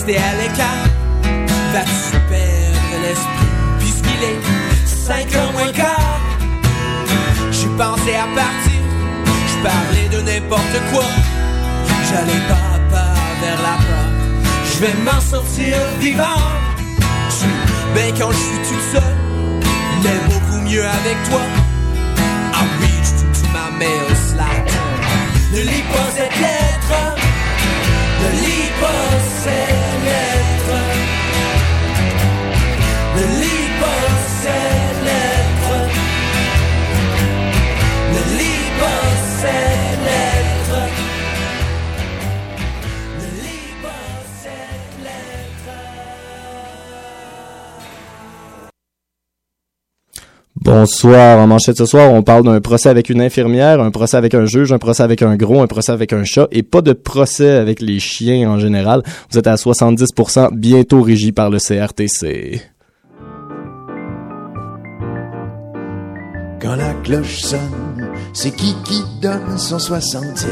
rester à l'écart? Vas-tu perdre l'esprit puisqu'il est 5h moins quart? J'ai pensé à partir, je parlais de n'importe quoi. J'allais pas vers la porte, je vais m'en sortir vivant. Je suis bien quand je suis toute seule, mais beaucoup mieux avec toi. I reached into my mail slot. Ne lis pas cette lettre, ne lis pas cette lettre, ne lis pas cette lettre, ne lis pas cette lettre, ne lis pas cette lettre. Bonsoir, en manchette ce soir, on parle d'un procès avec une infirmière, un procès avec un juge, un procès avec un gros, un procès avec un chat, et pas de procès avec les chiens en général. Vous êtes à 70% bientôt régi par le CRTC. Quand la cloche sonne, c'est qui donne son 70%?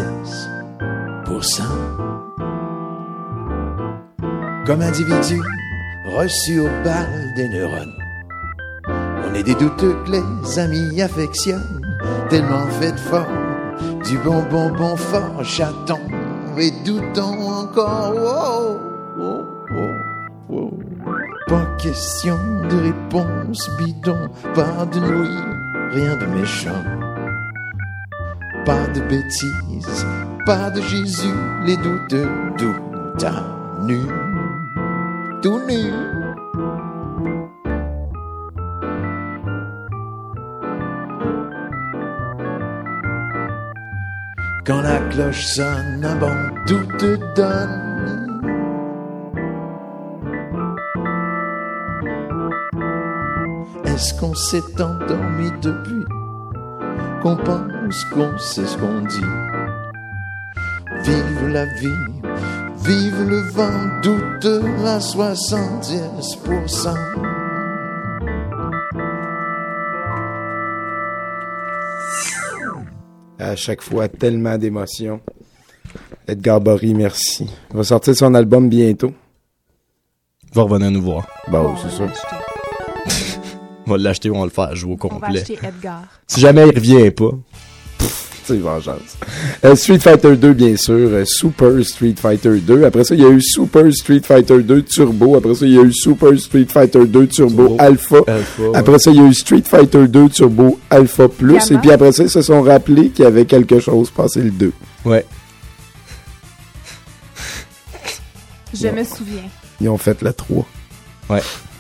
Comme individu reçu au bal des neurones, on est des douteux que les amis affectionnent, tellement fait fort, du bon fort, chaton et doutons encore. Oh, oh, oh, oh. Pas question de réponse bidon, pas de nouilles, rien de méchant, pas de bêtises, pas de Jésus, les douteux, tout à nu, tout nu. Quand la cloche sonne, un bon tout te donne. Est-ce qu'on s'est endormi depuis qu'on pense qu'on sait ce qu'on dit? Vive la vie, vive le vent, douteux à 70%. À chaque fois, tellement d'émotions. Edgar Bory, merci. Il va sortir son album bientôt. Il va revenir nous voir. Bon, c'est ça. On va l'acheter ou on va le faire jouer au On va complet. acheter Edgar. Si jamais il revient pas. C'est vengeance. Street Fighter 2, bien sûr. Super Street Fighter 2. Après ça, il y a eu Super Street Fighter 2 Turbo. Après ça, il y a eu Super Street Fighter 2 Turbo Alpha. Après ça, il y a eu Street Fighter 2 Turbo Alpha Plus. Gamma. Et puis après ça, ils se sont rappelés qu'il y avait quelque chose passé le 2. Ouais. Je me souviens. Ils ont fait la 3. Ouais.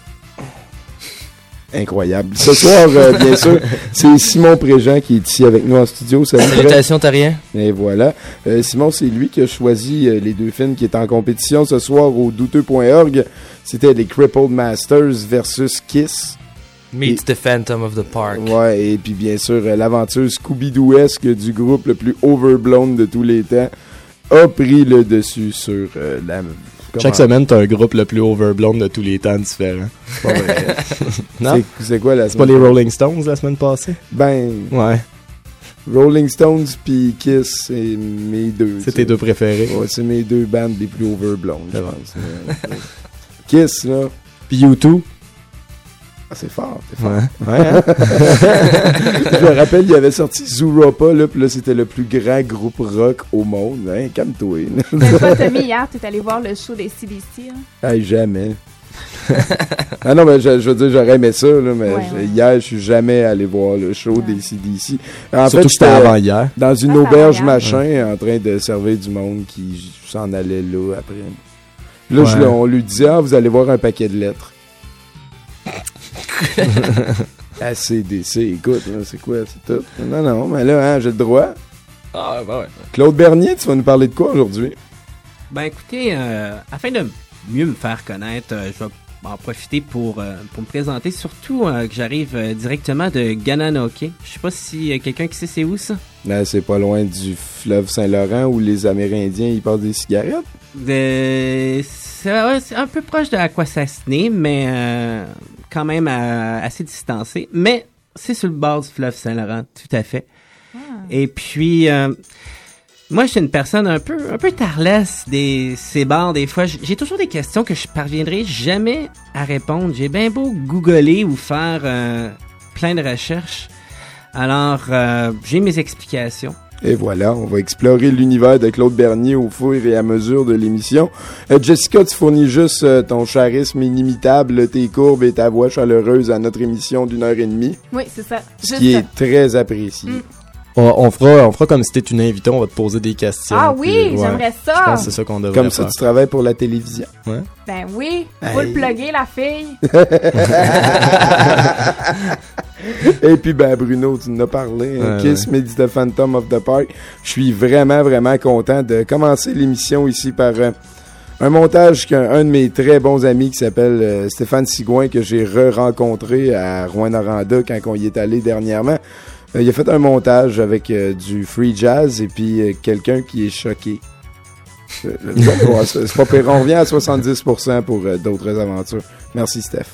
Incroyable. Ce soir, bien sûr, c'est Simon Préjean qui est ici avec nous en studio. Salut. Salutations, t'as rien? Et voilà. Simon, c'est lui qui a choisi les deux films qui étaient en compétition ce soir au douteux.org. C'était les Crippled Masters versus Kiss. Meets the Phantom of the Park. Ouais, et puis bien sûr, l'aventure Scooby-Dooesque du groupe le plus overblown de tous les temps a pris le dessus sur la... Chaque semaine, t'as un groupe le plus overblown de tous les temps différent. C'est pas vrai. Non? C'est quoi la C'est pas semaine? les Rolling Stones la semaine passée? Ben, Ouais. Rolling Stones puis Kiss, c'est mes deux. C'est tes deux préférés. Ouais, c'est mes deux bandes les plus overblown, je pense. Kiss, là. Puis U2? Ah, c'est fort, c'est fort. Ouais. Ouais, hein? Je me rappelle, il avait sorti Zooropa, là, puis là, c'était le plus grand groupe rock au monde. Hein, calme-toi. Mais toi, Tommy, hier, t'es allé voir le show des CDC. Hein? Hey, jamais. Ah non, mais je veux dire, j'aurais aimé ça, là, mais hier, je suis jamais allé voir le show des CDC. En Surtout que c'était avant hier. Dans une Ah, auberge, avant machin, en train de servir du monde qui s'en allait là, après. Là, Ouais. on lui disait, vous allez voir un paquet de lettres. ACDC, écoute, là, c'est quoi, c'est tout. Non, mais là, hein, j'ai le droit. Ah, bah ouais. Claude Bernier, tu vas nous parler de quoi aujourd'hui? Ben écoutez, afin de mieux me faire connaître, je vais en profiter pour me présenter, surtout que j'arrive directement de Gananoque. Je sais pas si quelqu'un qui sait c'est où ça? Là, c'est pas loin du fleuve Saint-Laurent où les Amérindiens ils passent des cigarettes. C'est un peu proche de Akwesasne, mais quand même assez distancé. Mais c'est sur le bord du fleuve Saint-Laurent, tout à fait. Et puis, Moi, je suis une personne un peu tarlesse ces bars des fois. J'ai toujours des questions que je parviendrai jamais à répondre. J'ai bien beau googler ou faire plein de recherches. Alors, j'ai mes explications. Et voilà, on va explorer l'univers de Claude Bernier au fur et à mesure de l'émission. Jessica, tu fournis juste ton charisme inimitable, tes courbes et ta voix chaleureuse à notre émission d'1h30. Oui, c'est ça. Ce qui est très apprécié. On fera comme si t'es une invitée, on va te poser des questions. Ah oui, puis, j'aimerais ça. Je pense que c'est ça qu'on devrait Comme ça, faire. tu travailles pour la télévision. Ouais. Ben oui, faut le plugger, la fille. Et puis, ben, Bruno, tu nous as parlé. Kiss Me the Phantom of the Park. Je suis vraiment, vraiment content de commencer l'émission ici par un montage qu'un de mes très bons amis qui s'appelle Stéphane Sigouin, que j'ai re-rencontré à Rouyn-Noranda quand on y est allé dernièrement. Il a fait un montage avec du free jazz et puis quelqu'un qui est choqué. C'est pas pire. On revient à 70% pour d'autres aventures. Merci, Steph.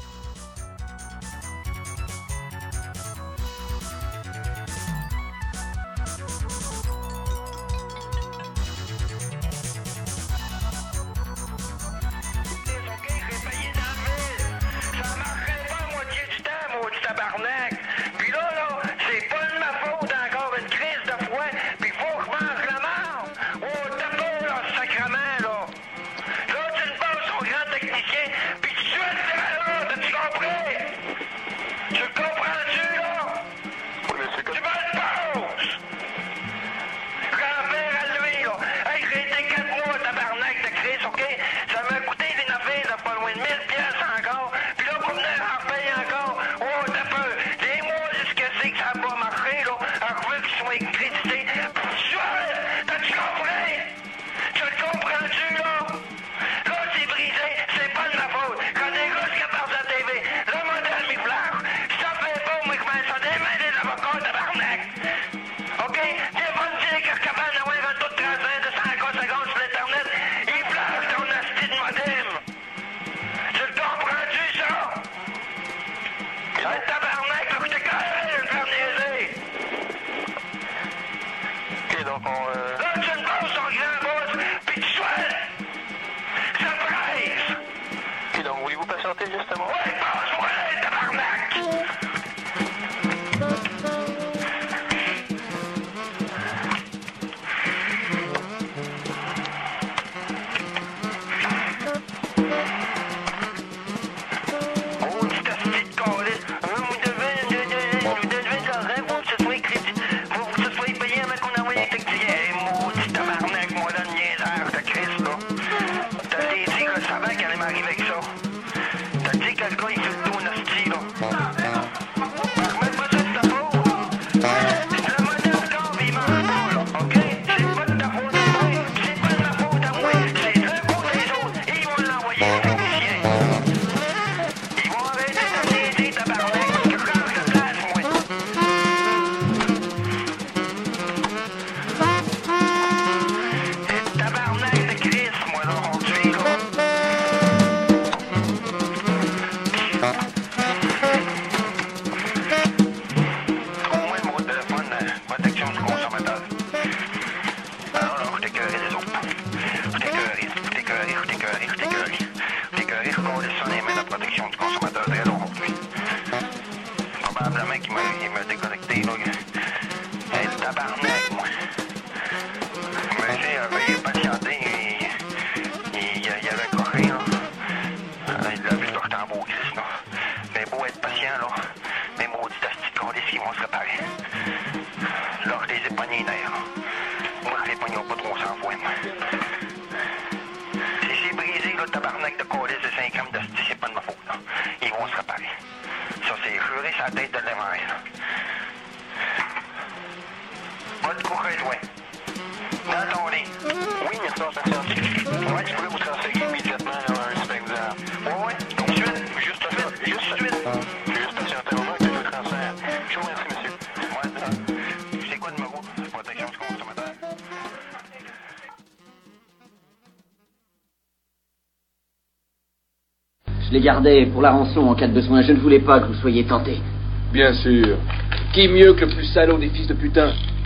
Je les gardais pour la rançon en cas de besoin. Je ne voulais pas que vous soyez tentés. Bien sûr. Qui mieux que le plus salaud des fils de putain?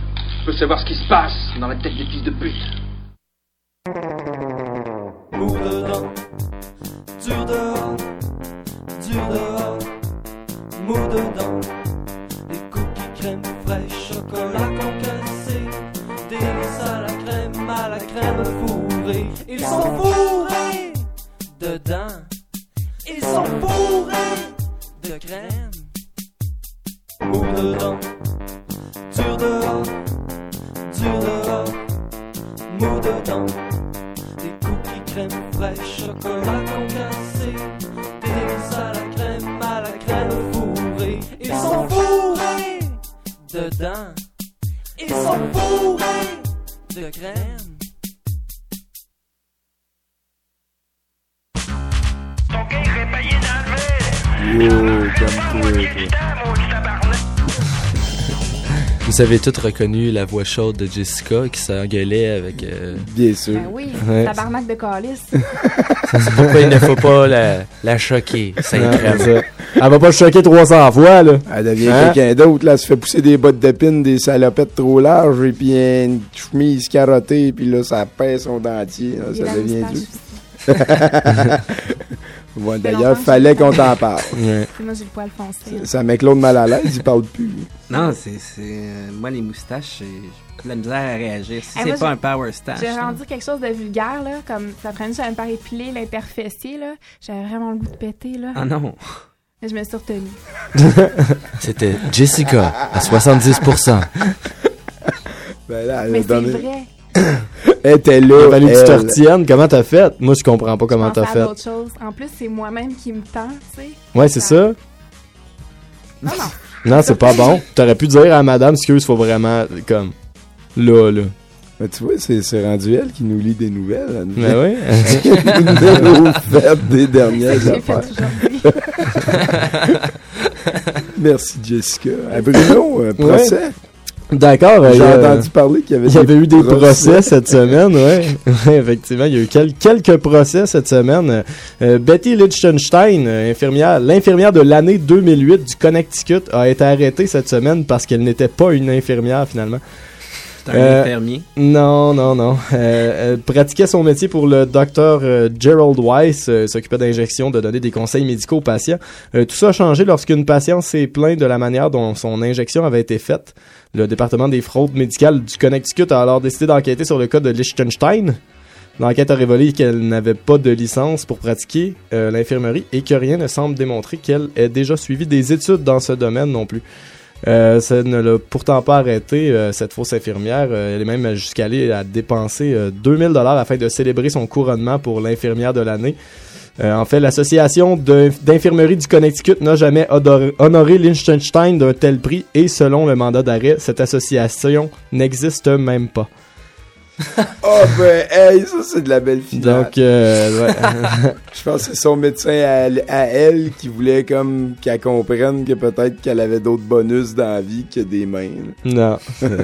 Je veux savoir ce qui se passe dans la tête des fils de pute. Mou dedans, dur dehors, mou dedans. Des cookies crème fraîche, chocolat concassé, délices à la crème fourrée. Ils sont fourrés dedans, ils sont fourrés de crème. Mou dedans, dur dehors, mou dedans. Des cookies crème fraîche, chocolat concassé, délices à la crème fourrée. Ils sont fourrés dedans, ils sont fourrés de crème. Vous avez tous reconnu la voix chaude de Jessica qui s'engueulait avec... Bien sûr. Ben oui, Ouais. tabarnak de calice. C'est pourquoi il ne faut pas la choquer, ça Non, crème. c'est ça. Elle va pas le choquer 300 fois, là. Elle devient Hein? quelqu'un d'autre, là. Elle se fait pousser des bottes d'épines, des salopettes trop larges, et puis une chemise carottée, puis là, ça pèse son dentier. Là, Il y a ça la devient moustache dur. aussi. Bon, fait d'ailleurs, longtemps que fallait j'ai qu'on pas t'en parle. Ouais. Moi, j'ai le poil foncé. Ça met Claude mal à l'aise, il parle plus. Non, moi, les moustaches, j'ai de la misère à réagir. Si moi, c'est pas j'ai- un power stash. J'ai là. rendu quelque chose de vulgaire, là, comme ça prenait j'avais me faire épiler l'interfessier, là. J'avais vraiment le goût de péter, là. Ah non. Mais je me suis retenue. C'était Jessica à 70%. Ben là, elle Mais a c'est donné... vrai. Elle était Il là, a fallu que tu te elle. retiennes. Comment t'as fait? Moi, je comprends pas comment Je t'as pensais à fait. d'autres choses. En plus, c'est moi-même qui me tend, tu sais. Ouais, c'est ça. Non. Non, c'est pas bon. T'aurais pu dire à madame, excuse, faut vraiment, comme, là. Mais tu vois, c'est rendu elle qui nous lit des nouvelles. Elle nous Mais oui. nous fait des dernières J'ai fait affaires. aujourd'hui. Merci, Jessica. Bruno, procès. D'accord. J'ai entendu parler qu'il Il y avait eu des procès cette semaine, ouais. Ouais, effectivement, il y a eu quelques procès cette semaine. Betty Lichtenstein, l'infirmière de l'année 2008 du Connecticut, a été arrêtée cette semaine parce qu'elle n'était pas une infirmière finalement. C'est un infirmier. Non. Elle pratiquait son métier pour le docteur Gerald Weiss, s'occupait d'injections, de donner des conseils médicaux aux patients. Tout ça a changé lorsqu'une patiente s'est plainte de la manière dont son injection avait été faite. Le département des fraudes médicales du Connecticut a alors décidé d'enquêter sur le cas de Lichtenstein. L'enquête a révélé qu'elle n'avait pas de licence pour pratiquer l'infirmerie et que rien ne semble démontrer qu'elle ait déjà suivi des études dans ce domaine non plus. Ça ne l'a pourtant pas arrêté, cette fausse infirmière. Elle est même jusqu'à aller à dépenser 2000 $ afin de célébrer son couronnement pour l'infirmière de l'année. En fait, l'association d'infirmerie du Connecticut n'a jamais honoré Lichtenstein d'un tel prix et selon le mandat d'arrêt, cette association n'existe même pas. Oh ben, hey, ça c'est de la belle finale. Donc, ouais. Je pense que c'est son médecin à elle qui voulait comme qu'elle comprenne que peut-être qu'elle avait d'autres bonus dans la vie que des mains. Non.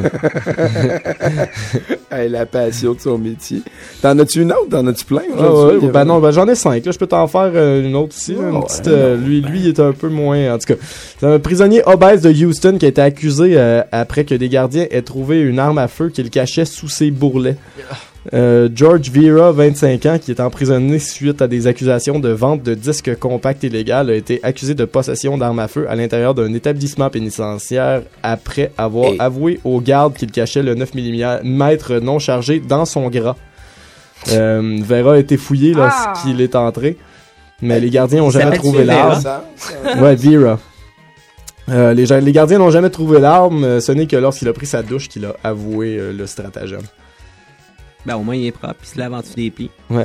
Hey, la passion de son métier. T'en as-tu une autre? T'en as-tu plein? Ouais, ben non, ben j'en ai 5. Là, je peux t'en faire une autre aussi. Là, une Oh, petite, ouais, lui, il est un peu moins. En tout cas, c'est un prisonnier obèse de Houston qui a été accusé après que des gardiens aient trouvé une arme à feu qu'il cachait sous ses bourrelets. George Vera, 25 ans, qui est emprisonné suite à des accusations de vente de disques compacts illégal, a été accusé de possession d'armes à feu à l'intérieur d'un établissement pénitentiaire après avoir avoué aux gardes qu'il cachait le 9 mm non chargé dans son gras. Vera a été fouillé lorsqu'il est entré, mais les gardiens n'ont jamais trouvé l'arme. Ouais, Vera. Les gardiens n'ont jamais trouvé l'arme, ce n'est que lorsqu'il a pris sa douche qu'il a avoué le stratagème. Ben, au moins, il est propre, il se lave en dessous des plis. Ouais.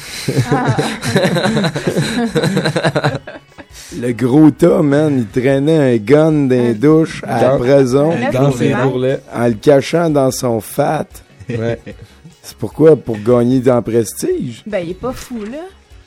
Le gros tas, man, il traînait un gun dans les douches à la prison. Dans ses bourrelets. En le cachant dans son fat. Ouais. C'est pourquoi? Pour gagner dans prestige. Ben, il est pas fou, là.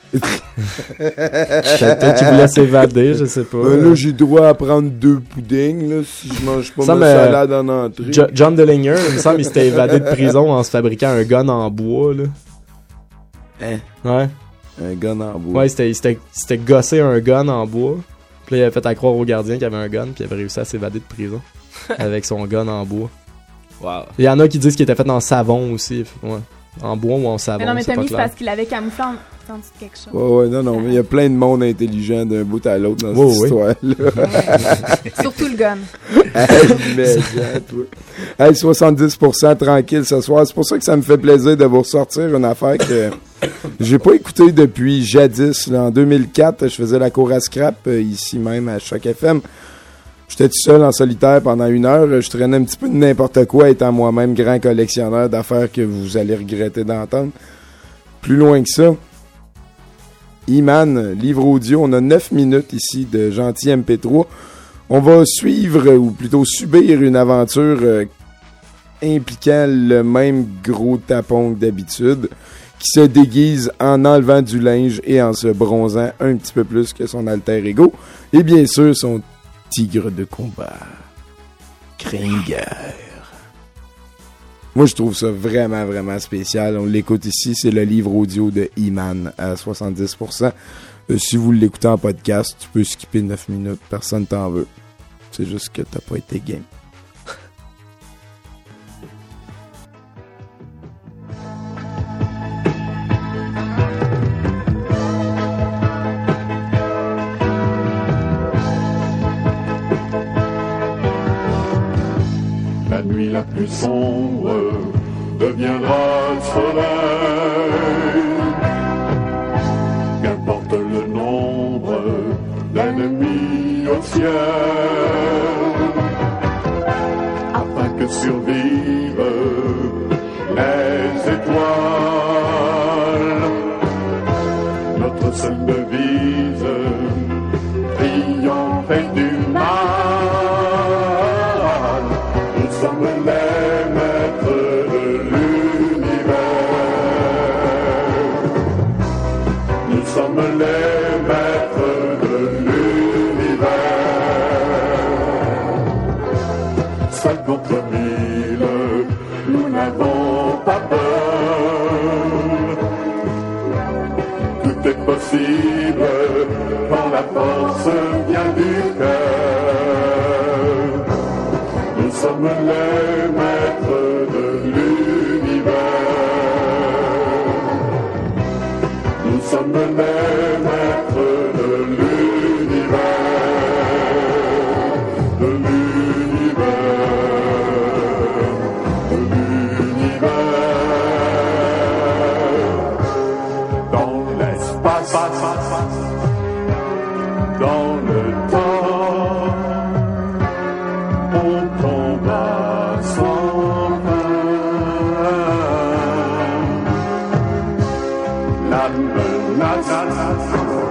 Peut-être qu'il voulait s'évader, je sais pas. Là, j'ai droit à prendre 2 puddings, là, si je mange pas Ça ma salade en entrée. John Dillinger, il me semble qu'il s'était évadé de prison en se fabriquant un gun en bois, là. Hein? Ouais. Un gun en bois. Ouais, il s'était gossé un gun en bois. Puis là, il avait fait à croire au gardien qu'il avait un gun, puis il avait réussi à s'évader de prison avec son gun en bois. Wow. Il y en a qui disent qu'il était fait en savon aussi. Ouais. En bois ou en savon. Mais non, mais c'est Tommy, pas c'est clair. parce qu'il avait camouflé en dessous de quelque chose. Ouais, non, mais il y a plein de monde intelligent d'un bout à l'autre dans Ouais, cette histoire-là. Surtout le gun. Hey, mais, toi. Hey, 70% tranquille ce soir. C'est pour ça que ça me fait plaisir de vous ressortir une affaire que j'ai pas écoutée depuis jadis. Là, en 2004, je faisais la cour à scrap ici même à Choc FM. J'étais tout seul en solitaire pendant 1 heure. Je traînais un petit peu de n'importe quoi, étant moi-même grand collectionneur d'affaires que vous allez regretter d'entendre. Plus loin que ça, E-Man, livre audio. On a 9 minutes ici de gentil MP3. On va suivre, ou plutôt subir, une aventure impliquant le même gros tapon que d'habitude, qui se déguise en enlevant du linge et en se bronzant un petit peu plus que son alter ego. Et bien sûr, son tigre de combat, Kringer. Moi, je trouve ça vraiment, vraiment spécial. On l'écoute ici, c'est le livre audio de E-Man à 70%. Si vous l'écoutez en podcast, tu peux skipper 9 minutes, personne t'en veut. C'est juste que t'as pas été game. La nuit la plus sombre deviendra le soleil. Qu'importe le nombre d'ennemis au ciel, afin que survivent les étoiles. Notre seule devise, triompher du mal. Nous sommes les maîtres de l'univers. Nous sommes les maîtres de l'univers. Seul contre 1000, nous n'avons pas peur. Tout est possible quand la force vient du cœur. Nous sommes les maîtres de l'univers. Nous sommes les maîtres de l'univers. De l'univers. De l'univers. Dans l'espace. Dans le temps. On combat sans fin. La menace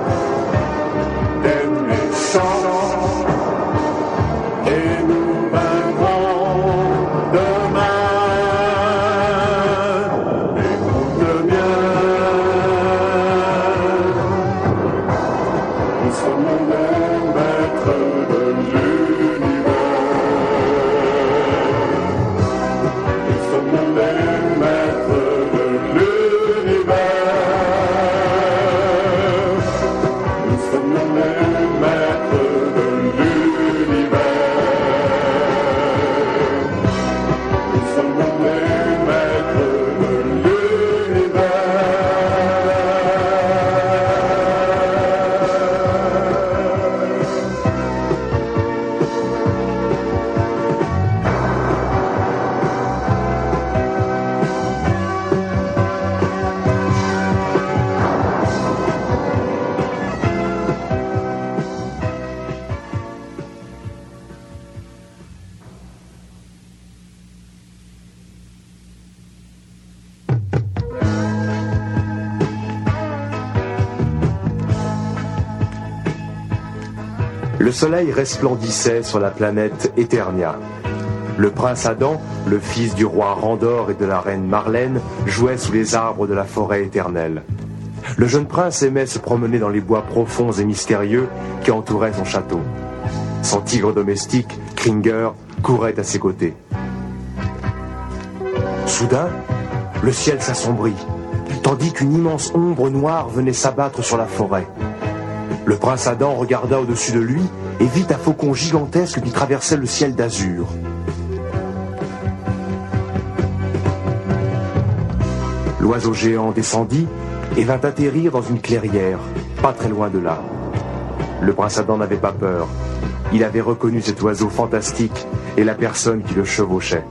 des méchants, et nous vaincrons demain. Écoute bien, nous sommes les maîtres de l'univers. Nous sommes les maîtres de l'univers. Nous sommes les maîtres de l'univers. Nous sommes les maîtres de l'univers. Le soleil resplendissait sur la planète Eternia. Le prince Adam, le fils du roi Randor et de la reine Marlène, jouait sous les arbres de la forêt éternelle. Le jeune prince aimait se promener dans les bois profonds et mystérieux qui entouraient son château. Son tigre domestique, Kringer, courait à ses côtés. Soudain, le ciel s'assombrit, tandis qu'une immense ombre noire venait s'abattre sur la forêt. Le prince Adam regarda au-dessus de lui et vit un faucon gigantesque qui traversait le ciel d'azur. L'oiseau géant descendit et vint atterrir dans une clairière, pas très loin de là. Le prince Adam n'avait pas peur. Il avait reconnu cet oiseau fantastique et la personne qui le chevauchait.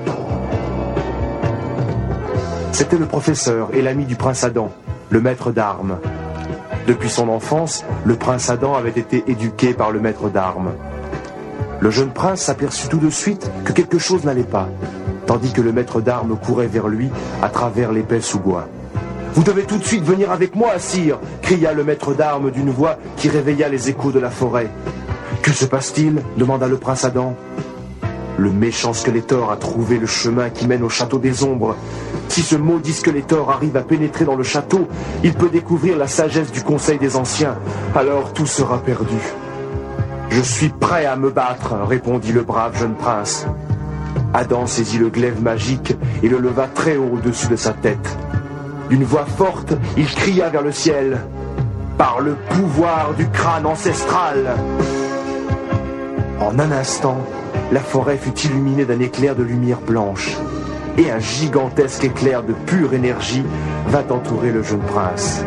C'était le professeur et l'ami du prince Adam, le maître d'armes. Depuis son enfance, le prince Adam avait été éduqué par le maître d'armes. Le jeune prince s'aperçut tout de suite que quelque chose n'allait pas, tandis que le maître d'armes courait vers lui à travers l'épais sous-bois. « Vous devez tout de suite venir avec moi, sire !» cria le maître d'armes d'une voix qui réveilla les échos de la forêt. « Que se passe-t-il » demanda le prince Adam. « Le méchant Skeletor a trouvé le chemin qui mène au château des ombres. Si ce maudit Skeletor arrive à pénétrer dans le château, il peut découvrir la sagesse du conseil des anciens. Alors tout sera perdu. »« Je suis prêt à me battre » répondit le brave jeune prince. Adam saisit le glaive magique et le leva très haut au-dessus de sa tête. D'une voix forte, il cria vers le ciel. « Par le pouvoir du crâne ancestral !» En un instant, la forêt fut illuminée d'un éclair de lumière blanche, et un gigantesque éclair de pure énergie vint entourer le jeune prince.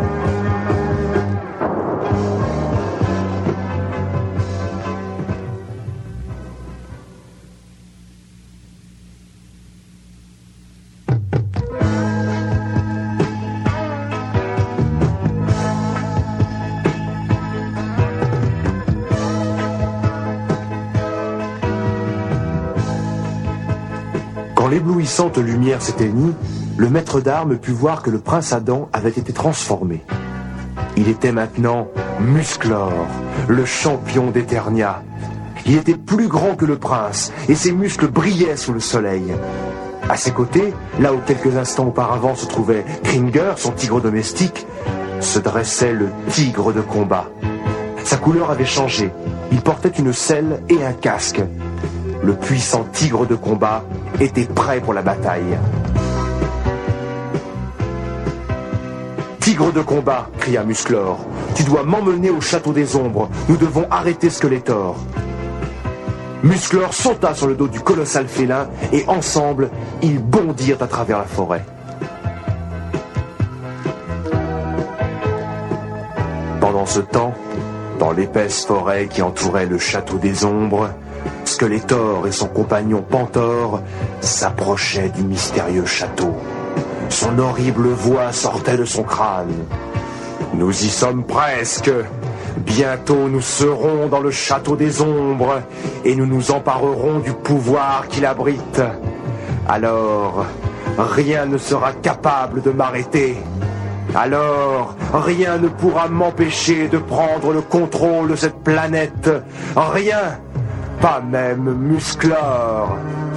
Quand l'éblouissante lumière s'éteignit, le maître d'armes put voir que le prince Adam avait été transformé. Il était maintenant Musclor, le champion d'Eternia. Il était plus grand que le prince, et ses muscles brillaient sous le soleil. À ses côtés, là où quelques instants auparavant se trouvait Kringer, son tigre domestique, se dressait le tigre de combat. Sa couleur avait changé. Il portait une selle et un casque. Le puissant tigre de combat était prêt pour la bataille. « Tigre de combat !» cria Musclor. « Tu dois m'emmener au château des ombres. Nous devons arrêter Skeletor. » Musclor sauta sur le dos du colossal félin et ensemble, ils bondirent à travers la forêt. Pendant ce temps, dans l'épaisse forêt qui entourait le château des ombres, Skeletor et son compagnon Pantor s'approchaient du mystérieux château. Son horrible voix sortait de son crâne. « Nous y sommes presque. Bientôt nous serons dans le château des ombres et nous nous emparerons du pouvoir qu'il abrite. Alors, rien ne sera capable de m'arrêter. Alors, rien ne pourra m'empêcher de prendre le contrôle de cette planète. Rien, pas même Musclor. »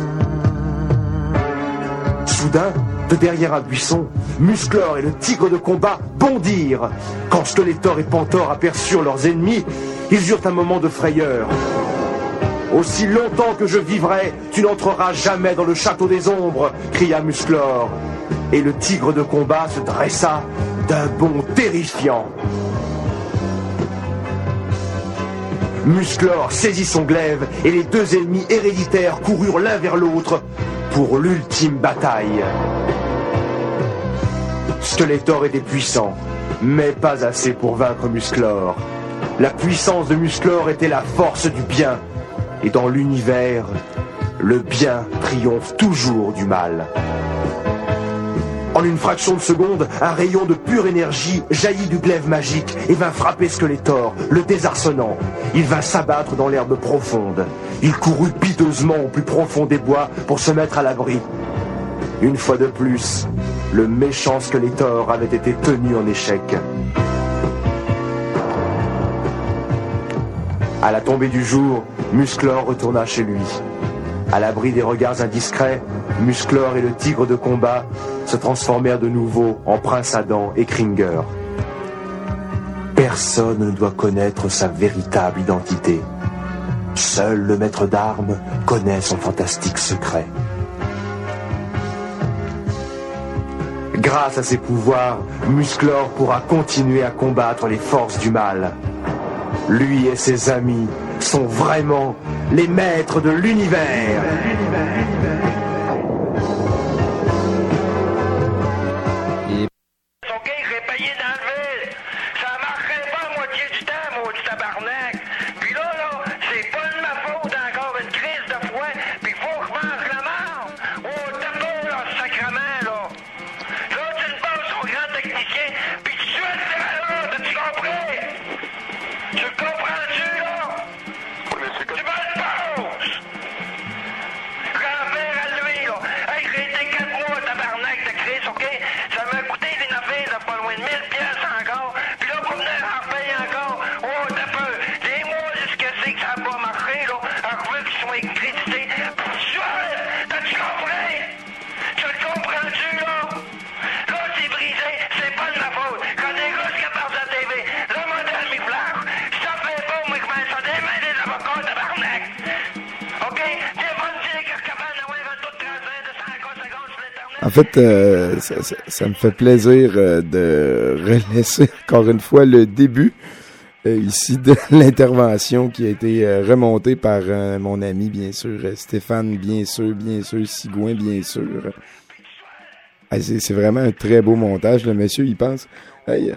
Soudain, de derrière un buisson, Musclor et le tigre de combat bondirent. Quand Skeletor et Pantor aperçurent leurs ennemis, ils eurent un moment de frayeur. « Aussi longtemps que je vivrai, tu n'entreras jamais dans le château des ombres !» cria Musclor. Et le tigre de combat se dressa d'un bond terrifiant. Musclor saisit son glaive et les deux ennemis héréditaires coururent l'un vers l'autre pour l'ultime bataille. Skeletor était puissant, mais pas assez pour vaincre Musclor. La puissance de Musclor était la force du bien, et dans l'univers, le bien triomphe toujours du mal. En une fraction de seconde, un rayon de pure énergie jaillit du glaive magique et vint frapper Skeletor, le désarçonnant. Il vint s'abattre dans l'herbe profonde. Il courut piteusement au plus profond des bois pour se mettre à l'abri. Une fois de plus, le méchant Skeletor avait été tenu en échec. À la tombée du jour, Musclor retourna chez lui. À l'abri des regards indiscrets, Musclor et le tigre de combat se transformèrent de nouveau en Prince Adam et Kringer. Personne ne doit connaître sa véritable identité. Seul le maître d'armes connaît son fantastique secret. Grâce à ses pouvoirs, Musclor pourra continuer à combattre les forces du mal. Lui et ses amis sont vraiment les maîtres de l'univers. En fait, ça me fait plaisir de relaisser encore une fois le début ici de l'intervention qui a été remontée par mon ami, bien sûr, Stéphane, bien sûr, Sigouin, bien sûr. C'est vraiment un très beau montage, le monsieur, il pense. Hey.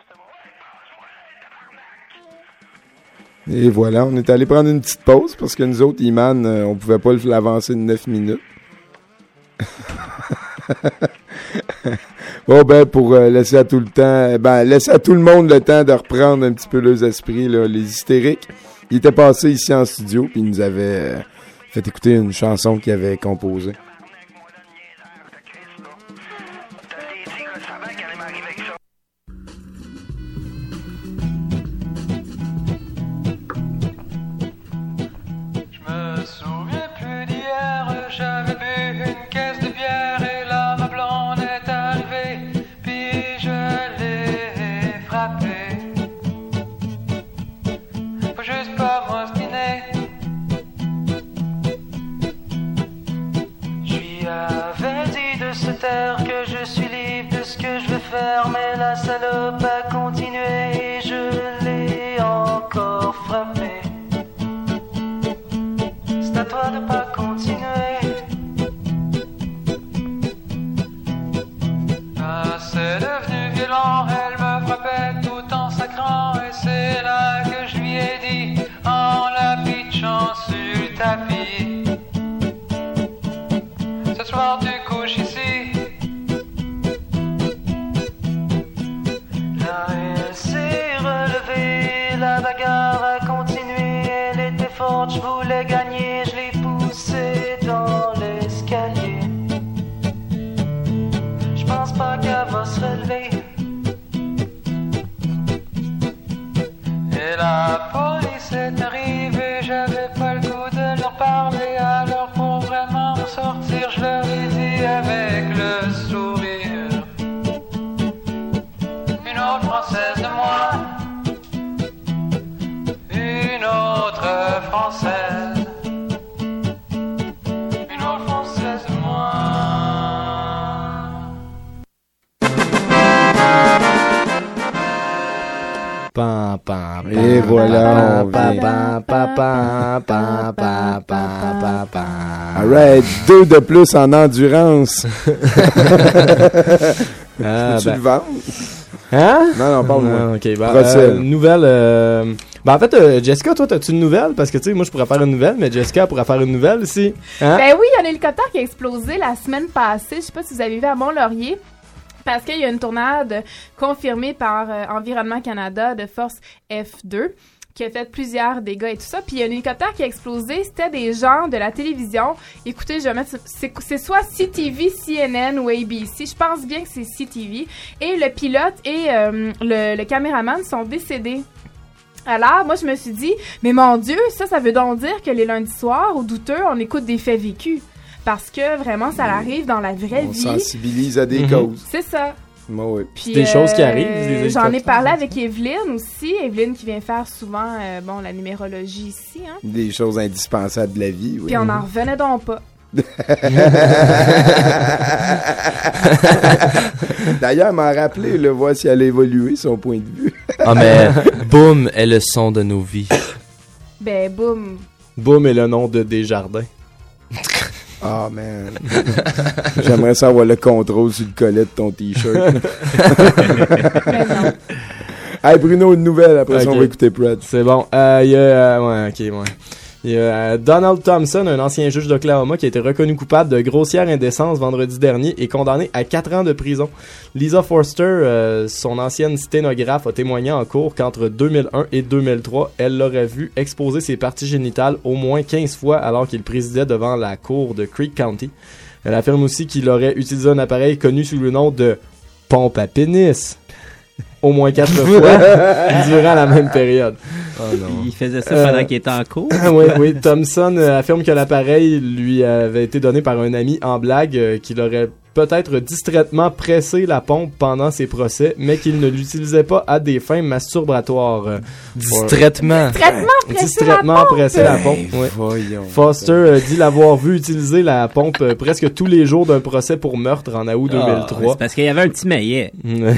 Et voilà, on est allé prendre une petite pause parce que nous autres, Iman, on pouvait pas l'avancer de 9 minutes. Bon, ben, pour laisser à tout le monde le temps de reprendre un petit peu leurs esprits, là, les hystériques. Il était passé ici en studio, puis il nous avait fait écouter une chanson qu'il avait composée. Que je suis libre de ce que je veux faire, mais la salope a continué et je l'ai encore frappé. C'est à toi de pas continuer. Ah, c'est devenu violent, elle me frappait tout en sacrant, et c'est là que je lui ai dit en la pitchant sur le tapis. Ce soir tu couches ici. La bagarre a continué, elle était forte, je voulais gagner, je l'ai poussée dans l'escalier. Je pense pas qu'elle va se relever. Et la police est arrivée, j'avais pas le goût de leur parler, alors pour vraiment sortir, je leur ai dit avec le sourire: une autre française de moi. Une autre française, une autre française de moi. Et voilà, alright, 2 de plus en endurance. Peux-tu le vendre? Hein? Non, parle-moi. Ok, nouvelle. En fait, Jessica, toi, t'as-tu une nouvelle? Parce que, tu sais, moi, je pourrais faire une nouvelle, mais Jessica pourrait faire une nouvelle aussi. Hein? Ben oui, il y a un hélicoptère qui a explosé la semaine passée. Je sais pas si vous avez vu à Mont-Laurier. Parce qu'il y a une tornade confirmée par Environnement Canada de force F2 qui a fait plusieurs dégâts et tout ça. Puis il y a un hélicoptère qui a explosé. C'était des gens de la télévision. Écoutez, je vais mettre... C'est soit CTV, CNN ou ABC. Je pense bien que c'est CTV. Et le pilote et le caméraman sont décédés. Alors, moi, je me suis dit, mais mon Dieu, ça veut donc dire que les lundis soirs, au douteux, on écoute des faits vécus. Parce que, vraiment, ça arrive dans la vraie vie. On sensibilise à des causes. C'est ça. Oui. Puis, des choses qui arrivent. J'en ai parlé avec Evelyne aussi. Evelyne qui vient faire souvent la numérologie ici. Hein. Des choses indispensables de la vie. Oui. Puis on n'en revenait donc pas. D'ailleurs, elle m'a rappelé, voir si elle a évolué, son point de vue. Ah, mais Boom est le son de nos vies. Ben, Boom. Boom est le nom de Desjardins. Ah, oh, man. J'aimerais savoir le contrôle sur le collet de ton t-shirt. Ben non. Hey, Bruno, une nouvelle, après ça, on va écouter Pratt. C'est bon. Il y a Donald Thompson, un ancien juge d'Oklahoma, qui a été reconnu coupable de grossière indécence vendredi dernier et condamné à 4 ans de prison. Lisa Forster, son ancienne sténographe, a témoigné en cours qu'entre 2001 et 2003, elle l'aurait vu exposer ses parties génitales au moins 15 fois alors qu'il présidait devant la cour de Creek County. Elle affirme aussi qu'il aurait utilisé un appareil connu sous le nom de pompe à pénis au moins 4 fois durant la même période. Oh non. Il faisait ça pendant qu'il était en cours. Oui. Thompson affirme que l'appareil lui avait été donné par un ami en blague qu'il aurait peut-être distraitement presser la pompe pendant ses procès, mais qu'il ne l'utilisait pas à des fins masturbatoires. Distraitement presser la pompe. Ouais. Foster dit l'avoir vu utiliser la pompe presque tous les jours d'un procès pour meurtre en août 2003. C'est parce qu'il y avait un petit maillet.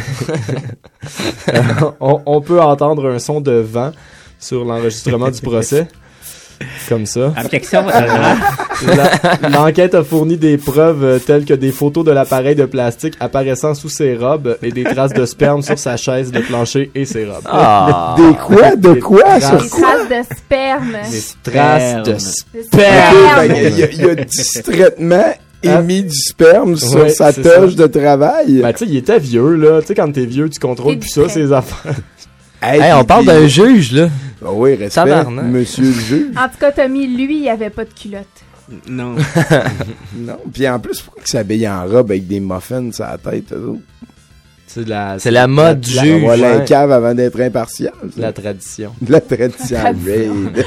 On peut entendre un son de vent sur l'enregistrement du procès. Comme ça. Objection. L'enquête a fourni des preuves telles que des photos de l'appareil de plastique apparaissant sous ses robes et des traces de sperme sur sa chaise de plancher et ses robes. Des quoi? De quoi? Sur Des quoi? traces de sperme. Des traces de Ok, sperme. il a distraitement émis du sperme sur Ouais, sa c'est toge ça. de travail. Ben, tu sais, il était vieux, là. Tu sais, quand t'es vieux, tu contrôles plus ça, ces affaires. Hey, on parle d'un juge, là. Ah oui, respect, Tabarnak. monsieur le juge. En tout cas, Tommy, lui, il avait pas de culotte. Non. Non. Puis en plus, pourquoi il s'habille en robe avec des muffins sur la tête, eux autres? C'est la mode du juge. Voilà un cave avant d'être impartial. Ça. La tradition. La tradition. Raid.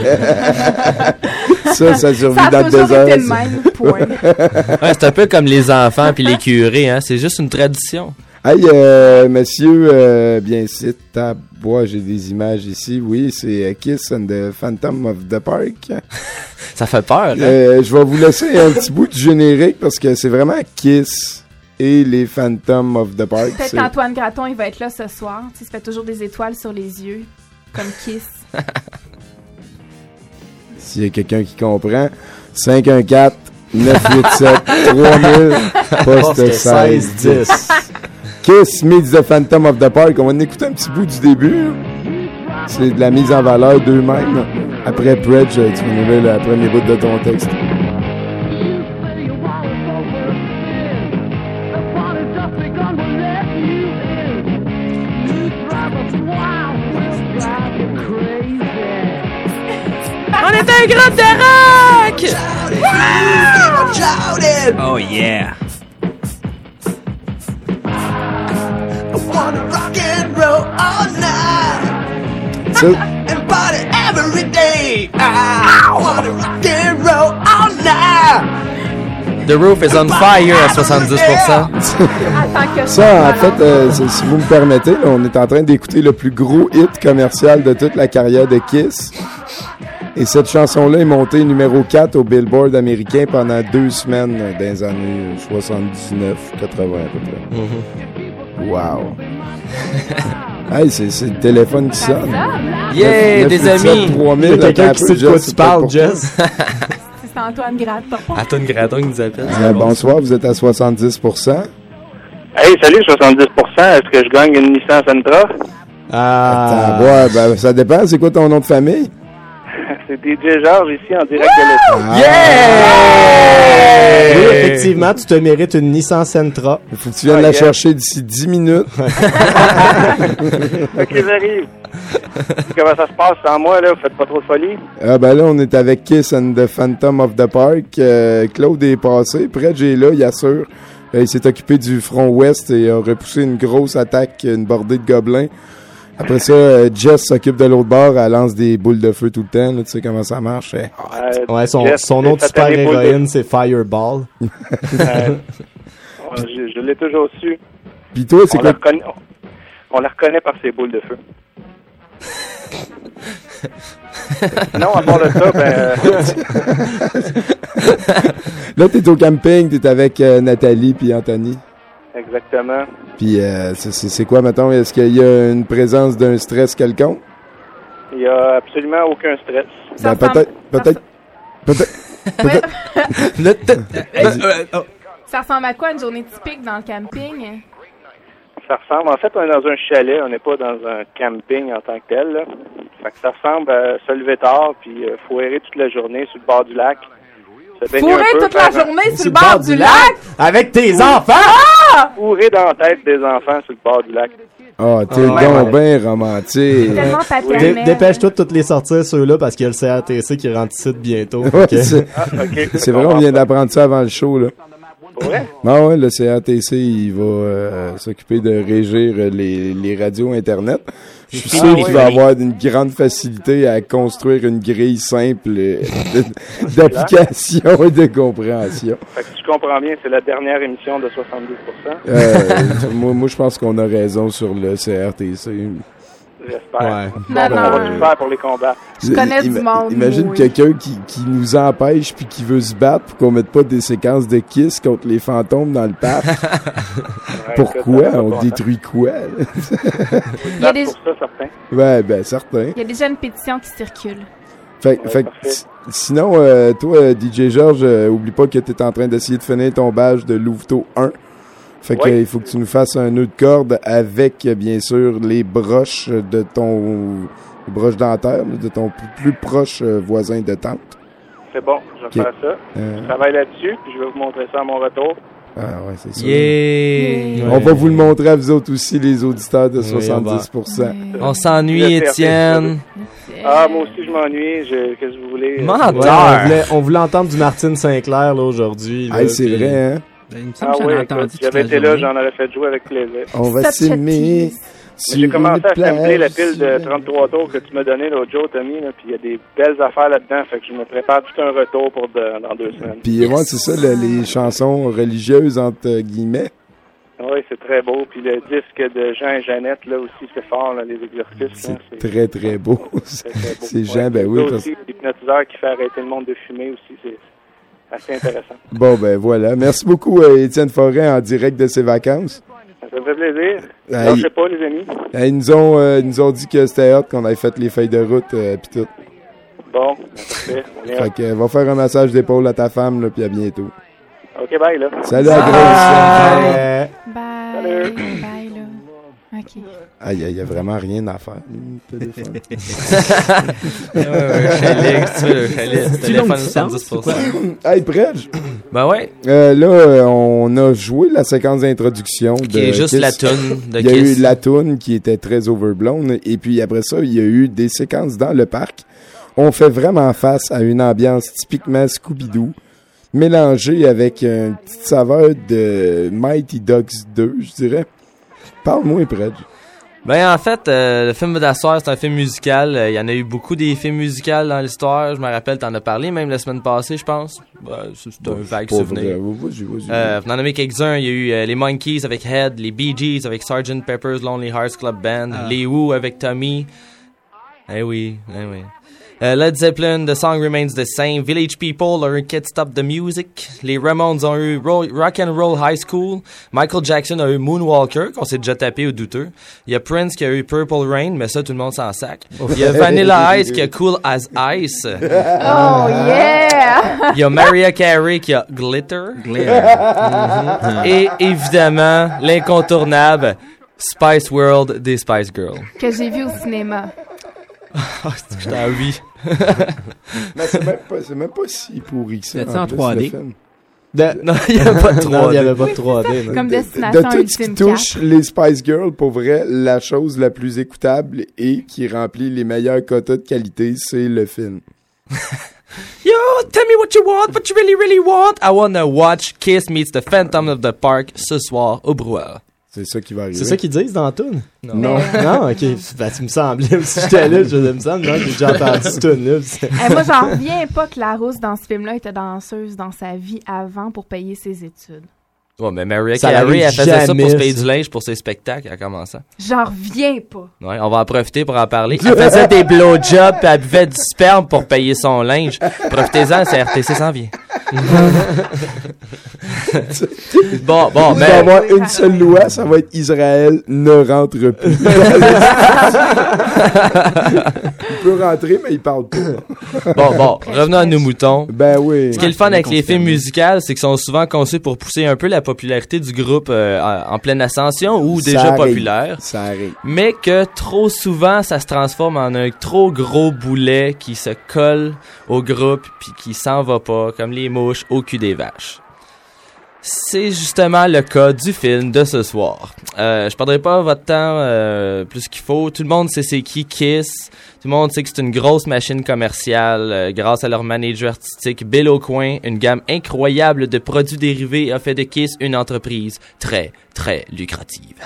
ça survit Ça a dans le toujours désert. été le même, point. Ouais, c'est un peu comme les enfants puis les curés, hein. C'est juste une tradition. Hey, monsieur, bien cite, bois, j'ai des images ici. Oui, c'est Kiss and the Phantom of the Park. Ça fait peur, hein? Je vais vous laisser un petit bout du générique parce que c'est vraiment Kiss et les Phantom of the Park. Peut-être qu'Antoine Graton, il va être là ce soir. Tu sais, il se fait toujours des étoiles sur les yeux, comme Kiss. S'il y a quelqu'un qui comprend, 514-987-3000, poste 1610. Kiss meets the Phantom of the Park. On va en écouter un petit bout du début. C'est de la mise en valeur d'eux-mêmes. Après Predge, tu vas nous lire le premier bout de ton texte. On est un groupe de rock! Oh yeah! Ça, And party every day. I wanna rock and roll all night. The Roof is on fire à 70%. ça, en fait, si vous me permettez, là, on est en train d'écouter le plus gros hit commercial de toute la carrière de Kiss. Et cette chanson-là est montée numéro 4 au Billboard américain pendant 2 semaines dans les années 79, 80 à peu près. Wow! Hey, c'est le téléphone qui sonne. Yeah, des amis! 3000, Il y a quelqu'un qui attends un sait peu, de quoi Jess, tu c'est parles, pas Jess. C'est Antoine Graton. Antoine Graton qui nous appelle. Bonsoir, vous êtes à 70%. Hey, salut, 70%. Est-ce que je gagne une Nissan Sentra? Attends, ouais, ben, ça dépend. C'est quoi ton nom de famille? C'est DJ Georges ici en direct de l'Est. Oui, effectivement, tu te mérites une Nissan Sentra. Il faut que tu viennes la chercher d'ici 10 minutes. Ok, j'arrive. Comment ça se passe sans moi, là? Vous faites pas trop de folie? Ah ben là, on est avec Kiss and the Phantom of the Park. Claude est passé. Predge est là, il assure. Il s'est occupé du front ouest et a repoussé une grosse attaque, une bordée de gobelins. Après ça, Jess s'occupe de l'autre bord. Elle lance des boules de feu tout le temps. Là, tu sais comment ça marche. Ouais, son nom de super-héroïne, c'est Fireball. Je l'ai toujours su. Pis toi, c'est quoi? On la reconnaît par ses boules de feu. Non, à part de ça, Là, t'es au camping, t'es avec Nathalie puis Anthony. Exactement. Puis c'est quoi, mettons? Est-ce qu'il y a une présence d'un stress quelconque? Il n'y a absolument aucun stress. Ben, peut-être. Ça ressemble à quoi une journée typique dans le camping? Ça ressemble, en fait, on est dans un chalet, on n'est pas dans un camping en tant que tel, là. Fait que ça ressemble à se lever tard, puis foirer toute la journée sur le bord du lac. Fourrer toute la journée sur le bord du lac? Avec tes enfants? Fourrer dans la tête des enfants sur le bord du lac. Ah, t'es donc bien romantique. Tellement paternel. Dépêche-toi de toutes les sortir, ceux-là, parce qu'il y a le CRTC qui rentre ici bientôt. Ouais, c'est vrai, on vient d'apprendre ça avant le show, là. Pour vrai? Non, ouais, le CRTC, il va s'occuper de régir les radios Internet. Je suis sûr qu'il va avoir une grande facilité à construire une grille simple d'application et de compréhension. Fait que si je comprends bien, c'est la dernière émission de 70%. Moi, je pense qu'on a raison sur le CRTC. J'espère. Ouais. On va tout faire pour les combats. Je connais du monde. Imagine quelqu'un qui nous empêche puis qui veut se battre pour qu'on mette pas des séquences de kiss contre les fantômes dans le parc. Pourquoi? On détruit quoi? Il y a des... pour ça, certain. Ouais, ben, certain. Il y a déjà une pétition qui circule. Fait sinon, toi, DJ Georges, oublie pas que t'es en train d'essayer de finir ton badge de Louveteau 1. Fait que il faut que tu nous fasses un nœud de corde avec, bien sûr, les broches de ton... broches dentaires, de ton plus proche voisin de tente. C'est bon, je vais faire ça. Je travaille là-dessus, puis je vais vous montrer ça à mon retour. Ah ouais, c'est ça. Yeah! On va vous le montrer à vous autres aussi, les auditeurs de 70%. On s'ennuie, Étienne. Ah, moi aussi, je m'ennuie. Qu'est-ce que vous voulez? Menteur! On voulait entendre du Martine Sinclair là, aujourd'hui. Hey, c'est vrai, hein? Oui, si j'avais été là, j'en aurais fait jouer avec plaisir. On va s'aimer. J'ai commencé à sampler la pile de 33 tours que tu m'as donné l'autre jour, Tommy, puis il y a des belles affaires là-dedans, fait que je me prépare tout un retour pour dans 2 semaines. Puis ouais, c'est ça, les chansons religieuses, entre guillemets. Oui, c'est très beau. Puis le disque de Jean et Jeannette, là aussi, c'est fort, là, les exercices. C'est très, très beau. C'est Jean, ben oui. Aussi, l'hypnotiseur qui fait arrêter le monde de fumer aussi, c'est assez intéressant. Bon, ben voilà. Merci beaucoup, Étienne Forêt, en direct de ses vacances. Ça me fait plaisir. Je sais pas, les amis. Ils nous ont dit que c'était hot, qu'on avait fait les feuilles de route, pis tout. Bon, parfait. Fait que, va faire un massage d'épaule à ta femme, là, pis à bientôt. OK, bye, là. Salut à Grace. Bye. Salut. Bye, là. OK. Ah, il y a vraiment rien à faire. Téléphone. Téléphone 70%. Hey, Predge. Ben ouais. Là, on a joué la séquence d'introduction de qui est juste Kiss. la toune de Kiss. Il y a eu Kiss. la toune qui était très overblown. Et puis après ça, il y a eu des séquences dans le parc. On fait vraiment face à une ambiance typiquement Scooby-Doo, mélangée avec une petite saveur de Mighty Ducks 2, je dirais. Parle-moi, Predge. Ben en fait, le film d'asseoir, c'est un film musical. Il y en a eu beaucoup des films musicaux dans l'histoire. Je me rappelle, t'en as parlé même la semaine passée, je pense. C'est un vague souvenir. Pour en nommer quelques-uns, il y a eu les Monkees avec Head, les Bee Gees avec Sgt. Pepper's Lonely Hearts Club Band, les Who avec Tommy. Eh oui. Led Zeppelin, The Song Remains the Same, Village People ont eu Can't Stop the Music, les Ramones ont eu Rock and Roll High School, Michael Jackson a eu Moonwalker, qu'on s'est déjà tapé au douteux, il y a Prince qui a eu Purple Rain, mais ça tout le monde s'en sac, il y a Vanilla Ice qui a Cool as Ice, oh yeah, il y a Mariah Carey qui a Glitter, et évidemment l'incontournable Spice World des Spice Girls. Que j'ai vu au cinéma. J'étais à 8. Mais c'est même pas si pourri que ça. C'est en 3D. Non, il n'y avait pas de 3D. Non, il n'y avait pas de 3D. Comme Destination de tout ce qui touche les Spice Girls, pour vrai, la chose la plus écoutable et qui remplit les meilleurs quotas de qualité, c'est le film. Yo, tell me what you really, really want. I wanna watch Kiss meets the Phantom of the Park ce soir au Brouhaha. C'est ça qui va arriver. C'est ça qu'ils disent dans la toune? Non. Non, ok. Ben, tu me semblais, si j'étais là, je me semble, non, j'ai déjà entendu cette toune-là. Moi, j'en reviens pas que Larousse, dans ce film-là, était danseuse dans sa vie avant pour payer ses études. Ouais, mais Mariah Carey, elle faisait ça pour se payer du linge pour ses spectacles en commençant. J'en reviens pas. Ouais, on va en profiter pour en parler. Elle faisait des blowjobs pis elle buvait du sperme pour payer son linge. Profitez-en, c'est RTC s'en vient. bon, Il va y avoir une seule loi, ça va être Israël ne rentre plus. Il peut rentrer, mais il parle pas. Bon, revenons à nos moutons. Ben oui. Ce qui est le fun avec les films musicaux, c'est qu'ils sont souvent conçus pour pousser un peu la popularité du groupe en pleine ascension ou déjà populaire. Ça arrive. Mais que trop souvent, ça se transforme en un trop gros boulet qui se colle au groupe puis qui s'en va pas, comme les mouches au cul des vaches. C'est justement le cas du film de ce soir. Je perdrai pas votre temps plus qu'il faut. Tout le monde sait c'est qui Kiss. Tout le monde sait que c'est une grosse machine commerciale grâce à leur manager artistique Bill Aucoin. Une gamme incroyable de produits dérivés a fait de Kiss une entreprise très, très lucrative.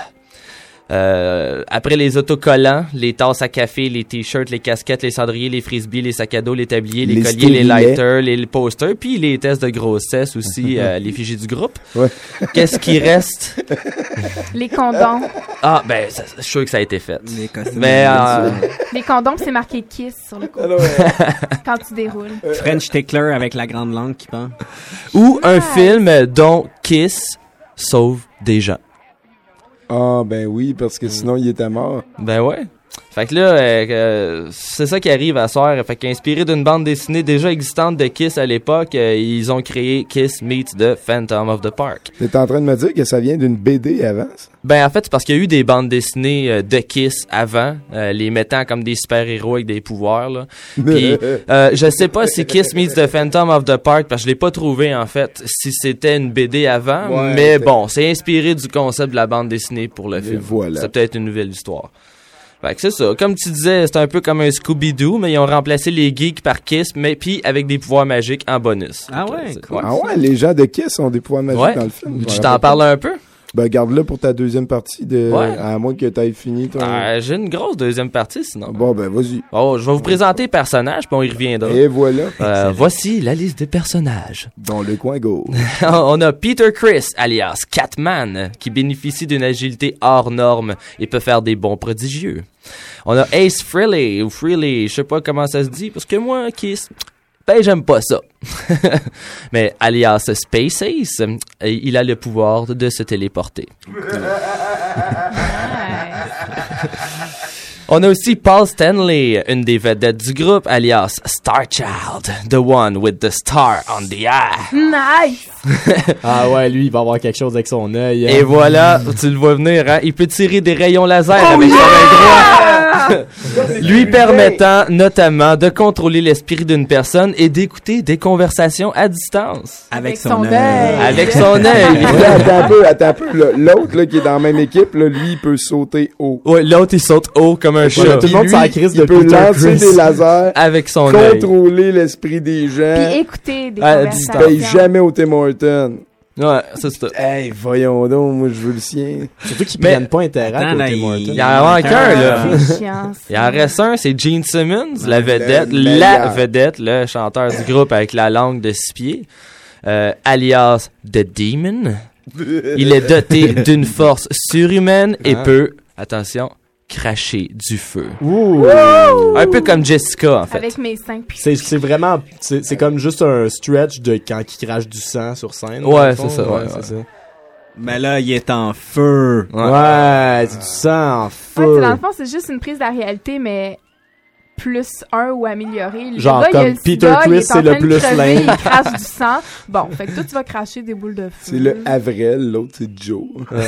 Après les autocollants, les tasses à café, les t-shirts, les casquettes, les cendriers, les frisbees, les sacs à dos, les tabliers, les colliers, les lighters, les posters, puis les tests de grossesse aussi, l'effigie du groupe. Ouais. Qu'est-ce qui reste? Les condoms. Ah, ben, je suis sûr que ça a été fait. Les costumes. Mais, les condoms, c'est marqué Kiss sur le cou. Quand tu déroules. French Tickler avec la grande langue qui pend. Ou un film dont Kiss sauve des gens. Ah, ben oui, parce que sinon, il était mort. Ben ouais. Fait que là, c'est ça qui arrive à soir. Fait qu'inspiré d'une bande dessinée déjà existante de Kiss à l'époque, ils ont créé Kiss Meets the Phantom of the Park. T'es en train de me dire que ça vient d'une BD avant, ça? Ben en fait, c'est parce qu'il y a eu des bandes dessinées de Kiss avant, les mettant comme des super-héros avec des pouvoirs, là. Puis, je sais pas si Kiss Meets the Phantom of the Park, parce que je l'ai pas trouvé, en fait, si c'était une BD avant, ouais, mais bon, c'est inspiré du concept de la bande dessinée pour le film. Voilà. C'est peut-être une nouvelle histoire. Fait que c'est ça. Comme tu disais, c'est un peu comme un Scooby-Doo, mais ils ont remplacé les geeks par Kiss, mais puis avec des pouvoirs magiques en bonus. Ah ouais, cool. Ouais. Ah ouais, les gens de Kiss ont des pouvoirs magiques dans le film. Tu t'en parles un peu? Ben, garde-le pour ta deuxième partie à moins que t'ailles fini ton... j'ai une grosse deuxième partie, sinon. Bon, ben, vas-y. Oh, je vais vous présenter les personnages, puis on y reviendra. Et voilà. Voici la liste des personnages. Dans le coin gauche. On a Peter Criss, alias Catman, qui bénéficie d'une agilité hors norme et peut faire des bonds prodigieux. On a Ace Frehley, ou Frehley, je sais pas comment ça se dit, parce que moi, Kiss... Ben, j'aime pas ça. Mais alias Space Ace, il a le pouvoir de se téléporter. On a aussi Paul Stanley, une des vedettes du groupe, alias Starchild, the one with the star on the eye. Nice! Ah ouais, lui, il va avoir quelque chose avec son œil. Hein. Et voilà, tu le vois venir, hein? Il peut tirer des rayons laser avec son œil droit. Lui permettant notamment de contrôler l'esprit d'une personne et d'écouter des conversations à distance. Avec son œil. Avec son œil. Attends un peu. Là, l'autre là, qui est dans la même équipe, là, lui, il peut sauter haut. Ouais, l'autre, il saute haut comme un chat. Tout le monde s'en crise de Peter lancer des lasers. Avec son œil. Contrôler l'esprit des gens. Puis écouter des conversations. Il paye jamais au Tim Hortons. Ouais, c'est ça. Hey, voyons donc, moi, je veux le sien. Surtout qu'ils prennent pas intérêt à Tim Hortons. Il y en manque un, là. Il en reste un, c'est Gene Simmons, la vedette, le chanteur du groupe avec la langue de 6 pieds, alias The Demon. Il est doté d'une force surhumaine et peut, attention, cracher du feu. Ouh. Un peu comme Jessica, en fait. Avec mes 5 pieds. C'est vraiment... C'est comme juste un stretch de quand il crache du sang sur scène. Ouais, c'est ça. Ouais, c'est ça. Mais là, il est en feu. Ouais, c'est du sang en feu. Ouais, dans le fond, c'est juste une prise de la réalité, mais plus 1 ou amélioré. Genre comme Peter Criss, c'est le plus lame. Il crache du sang. Bon, fait que toi, tu vas cracher des boules de feu. C'est le Avril, l'autre, c'est Joe.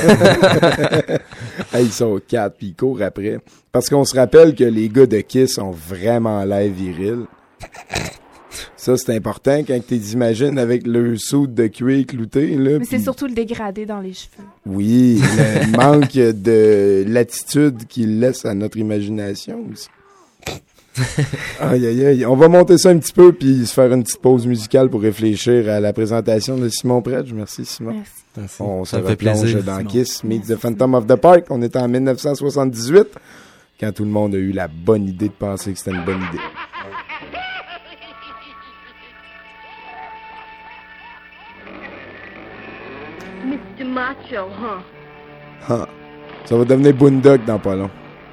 Ils sont 4, puis ils courent après. Parce qu'on se rappelle que les gars de Kiss ont vraiment l'air viril. Ça, c'est important quand tu t'imagines avec le saut de cuir clouté. Là, mais c'est surtout le dégradé dans les cheveux. Oui, le manque de latitude qu'il laisse à notre imagination aussi. Aïe, aïe, aïe. On va monter ça un petit peu puis se faire une petite pause musicale pour réfléchir à la présentation de Simon Predge. Merci, Simon. Merci. On se replonge dans Simon. Kiss Meets the Phantom of the Park. On était en 1978 quand tout le monde a eu la bonne idée de penser que c'était une bonne idée. Mr. Macho, huh? Ça va devenir Boondock dans pas long.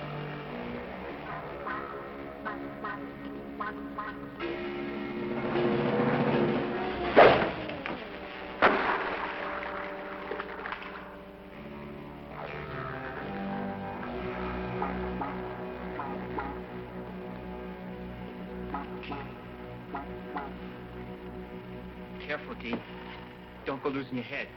Careful, Dee. Don't go losing your head.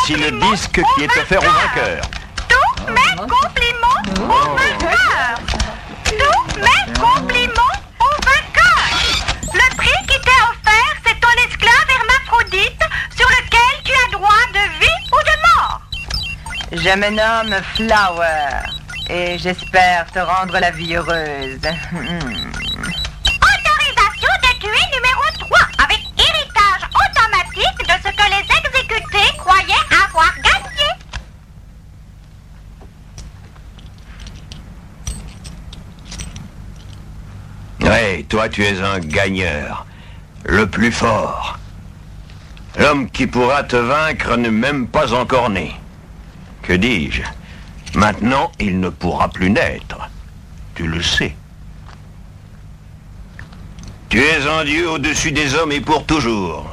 Voici le disque qui est offert au vainqueur. Tous mes compliments au vainqueur. Tous mes compliments au vainqueur. Le prix qui t'est offert, c'est ton esclave hermaphrodite sur lequel tu as droit de vie ou de mort. Je me nomme Flower et j'espère te rendre la vie heureuse. Autorisation de tuer numéro 3 avec héritage automatique de ce que les exécutés croyaient avoir gagné. Ouais, toi tu es un gagneur. Le plus fort. L'homme qui pourra te vaincre n'est même pas encore né. Que dis-je? Maintenant, il ne pourra plus naître. Tu le sais. Tu es un dieu au-dessus des hommes et pour toujours.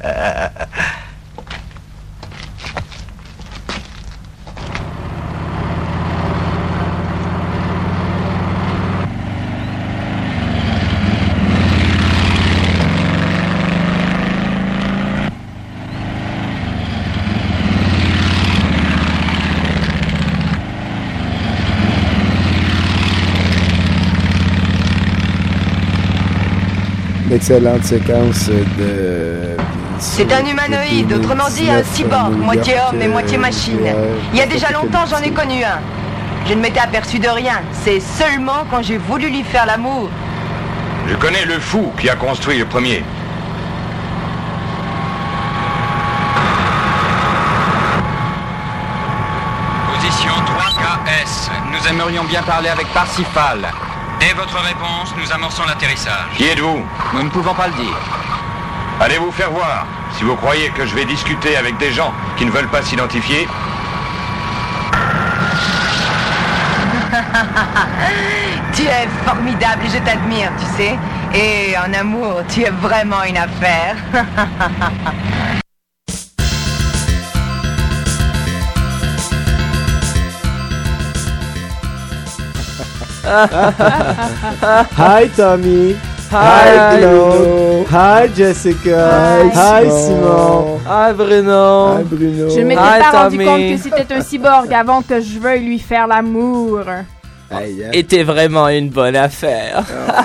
Excellente séquence de... C'est un humanoïde, autrement dit un cyborg, moitié homme et moitié machine. Il y a déjà longtemps, j'en ai connu un. Je ne m'étais aperçu de rien. C'est seulement quand j'ai voulu lui faire l'amour. Je connais le fou qui a construit le premier. Position 3KS. Nous aimerions bien parler avec Parsifal. Dès votre réponse, nous amorçons l'atterrissage. Qui êtes-vous? Nous ne pouvons pas le dire. Allez vous faire voir. Si vous croyez que je vais discuter avec des gens qui ne veulent pas s'identifier. Tu es formidable, je t'admire, tu sais. Et en amour, tu es vraiment une affaire. Hi Tommy. Hi Claude. Hi Jessica. Hi Simon. Hi Bruno. Hi Bruno. Je ne m'étais pas rendu compte que c'était un cyborg avant que je veuille lui faire l'amour. Et t'es vraiment une bonne affaire.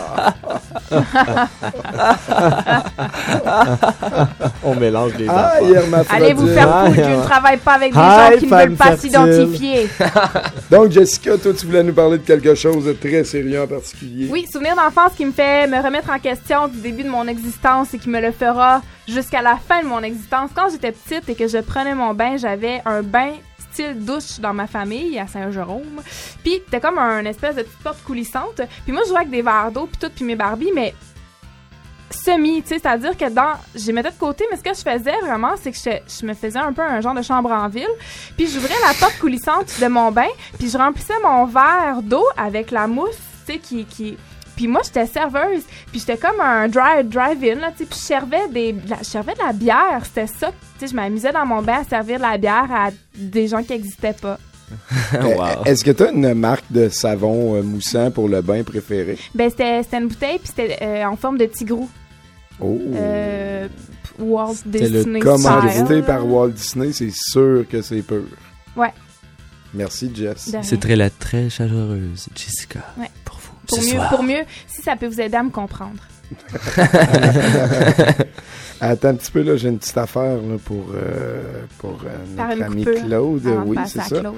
On mélange les affaires. Allez vous faire foutre, je ne travaille pas avec des gens qui ne veulent pas s'identifier. Donc Jessica, toi tu voulais nous parler de quelque chose de très sérieux en particulier. Oui, souvenir d'enfance qui me fait me remettre en question du début de mon existence et qui me le fera jusqu'à la fin de mon existence. Quand j'étais petite et que je prenais mon bain, j'avais un bain style douche dans ma famille à Saint-Jérôme. Puis c'était comme un espèce de petite porte coulissante. Puis moi je jouais avec des verres d'eau puis tout puis mes Barbies, mais semi, tu sais, c'est-à-dire que je les mettais de côté, mais ce que je faisais vraiment, c'est que je me faisais un peu un genre de chambre en ville, puis j'ouvrais la porte coulissante de mon bain, puis je remplissais mon verre d'eau avec la mousse, tu sais, qui puis moi, j'étais serveuse, puis j'étais comme un drive-in, là, tu sais, puis je servais de la bière, c'était ça, tu sais, je m'amusais dans mon bain à servir de la bière à des gens qui n'existaient pas. Wow. Est-ce que tu as une marque de savon moussant pour le bain préféré? Ben, c'était une bouteille, puis c'était en forme de tigrou. Oh! Walt Disney. C'est le commandité par Walt Disney, c'est sûr que c'est pur. Ouais. Merci, Jess. C'est très chaleureuse, Jessica. Ouais. Pour vous. Pour mieux, si ça peut vous aider à me comprendre. Attends un petit peu, là, j'ai une petite affaire là, pour notre ami Claude. Oui, c'est ça. Claude.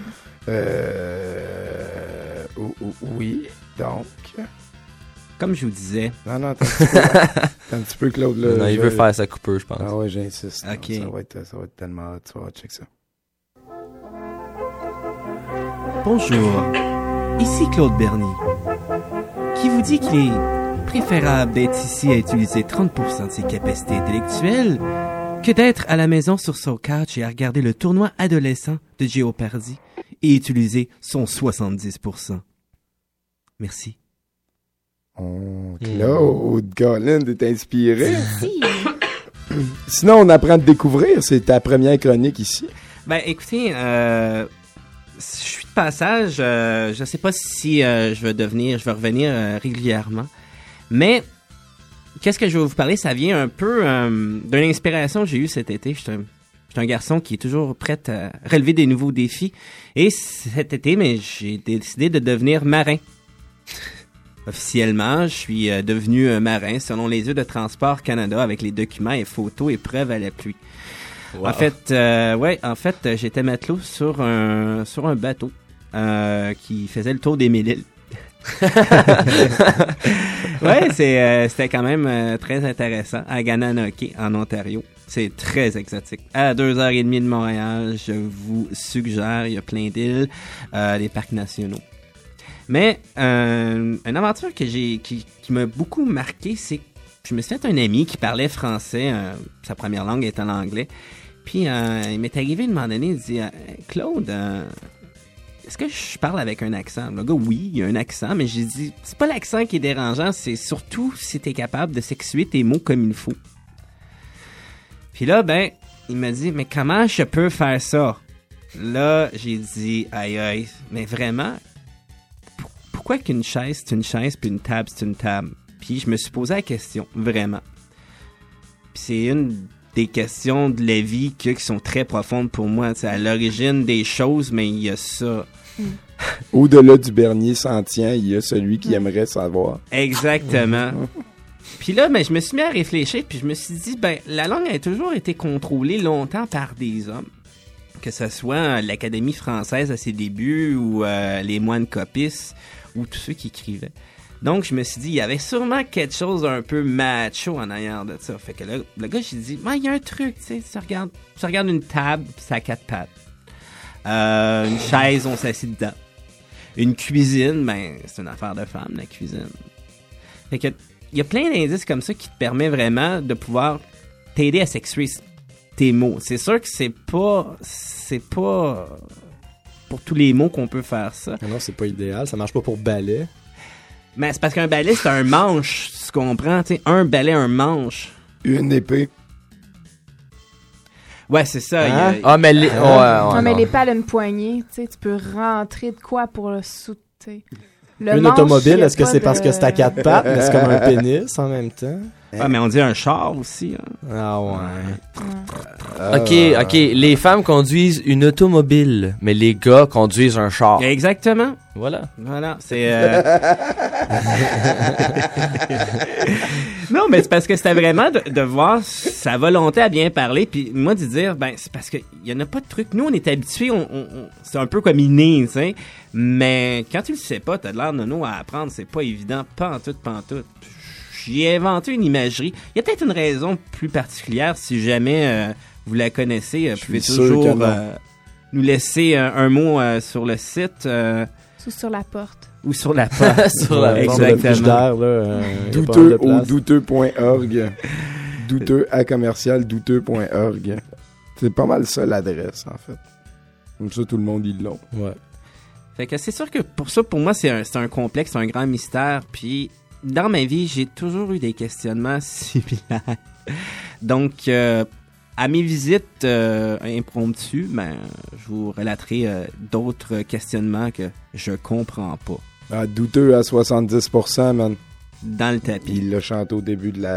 Oui, donc... Comme je vous disais... Non, attends un petit peu, Claude. Là, non, il veut faire sa coupeuse, je pense. Ah ouais, j'insiste. OK. Ça va être tellement... Tu vas check ça. Bonjour, ici Claude Berny, qui vous dit qu'il est préférable d'être ici à utiliser 30% de ses capacités intellectuelles que d'être à la maison sur son couch et à regarder le tournoi adolescent de Jeopardy et utiliser son 70%. Merci. Oh, Claude, Colin, t'es inspiré. Sinon, on apprend à te découvrir. C'est ta première chronique ici. Ben, écoutez, je suis de passage. Je sais pas si je vais revenir régulièrement. Mais, qu'est-ce que je vais vous parler? Ça vient un peu d'une inspiration que j'ai eue cet été. suis un garçon qui est toujours prêt à relever des nouveaux défis. Et cet été, j'ai décidé de devenir marin. Officiellement, je suis devenu marin selon les yeux de Transport Canada avec les documents et photos et preuves à l'appui. Wow. En fait, j'étais matelot sur un bateau qui faisait le tour des 1000 îles. Ouais, c'était quand même très intéressant à Gananoque, en Ontario. C'est très exotique. À 2h30 de Montréal, je vous suggère, il y a plein d'îles, des parcs nationaux. Mais une aventure qui m'a beaucoup marqué, c'est que je me suis fait un ami qui parlait français, sa première langue étant l'anglais. Puis il m'est arrivé à un moment donné, il dit « Claude, est-ce que je parle avec un accent? » Le gars, oui, il y a un accent, mais j'ai dit « C'est pas l'accent qui est dérangeant, c'est surtout si t'es capable de sexuer tes mots comme il faut. » Puis là, il m'a dit « Mais comment je peux faire ça? » Là, j'ai dit « Aïe, mais vraiment, pourquoi qu'une chaise, c'est une chaise, puis une table, c'est une table? » Puis je me suis posé la question, vraiment. Puis c'est une des questions de la vie qui sont très profondes pour moi. C'est à l'origine des choses, mais il y a ça. Au-delà du bernier sentient, il y a celui qui aimerait savoir. Exactement. Puis là, je me suis mis à réfléchir, puis je me suis dit, la langue a toujours été contrôlée longtemps par des hommes. Que ce soit l'Académie française à ses débuts, ou les moines copistes, ou tous ceux qui écrivaient. Donc, je me suis dit, il y avait sûrement quelque chose d'un peu macho en arrière de ça. Fait que là, le gars, j'ai dit, il y a un truc, tu sais, tu regardes une table, pis ça a 4 pattes. Une chaise, on s'assied dedans. Une cuisine, c'est une affaire de femme, la cuisine. Fait que, il y a plein d'indices comme ça qui te permettent vraiment de pouvoir t'aider à sexuer tes mots. C'est sûr que c'est pas pour tous les mots qu'on peut faire ça. Non, c'est pas idéal. Ça marche pas pour balai. Mais c'est parce qu'un balai, c'est un manche, tu comprends? T'sais, un balai, un manche. Une épée. Ouais, c'est ça. Hein? Mais l'épée, elle a une poignée. Tu peux rentrer de quoi pour le sauter. Une automobile, est-ce que c'est parce que c'est à 4 pattes, mais c'est comme un pénis en même temps? Ah, mais on dit un char aussi. Hein. Ah OK. ouais. Les femmes conduisent une automobile, mais les gars conduisent un char. Exactement. Voilà. C'est... Non, mais c'est parce que c'était vraiment de voir sa volonté à bien parler, puis moi de dire, c'est parce qu'il y en a pas de truc. Nous, on est habitués, c'est un peu comme inné, tu sais. Mais quand tu le sais pas, t'as de l'air nono à apprendre, c'est pas évident, pantoute. J'ai inventé une imagerie. Il y a peut-être une raison plus particulière, si jamais vous la connaissez. Vous pouvez toujours nous laisser un mot sur le site. Ou sur la porte. Ou sur la porte. Sur la exactement. Douteux au douteux.org. douteux@douteux.org. C'est pas mal ça l'adresse, en fait. Comme ça, tout le monde, ils l'ont. Ouais. Fait que c'est sûr que pour moi, c'est un complexe, un grand mystère. Puis, dans ma vie, j'ai toujours eu des questionnements similaires. Donc, à mes visites impromptues, je vous relaterai d'autres questionnements que je comprends pas. Douteux à 70%, man. Dans le tapis. Il l'a chanté au début de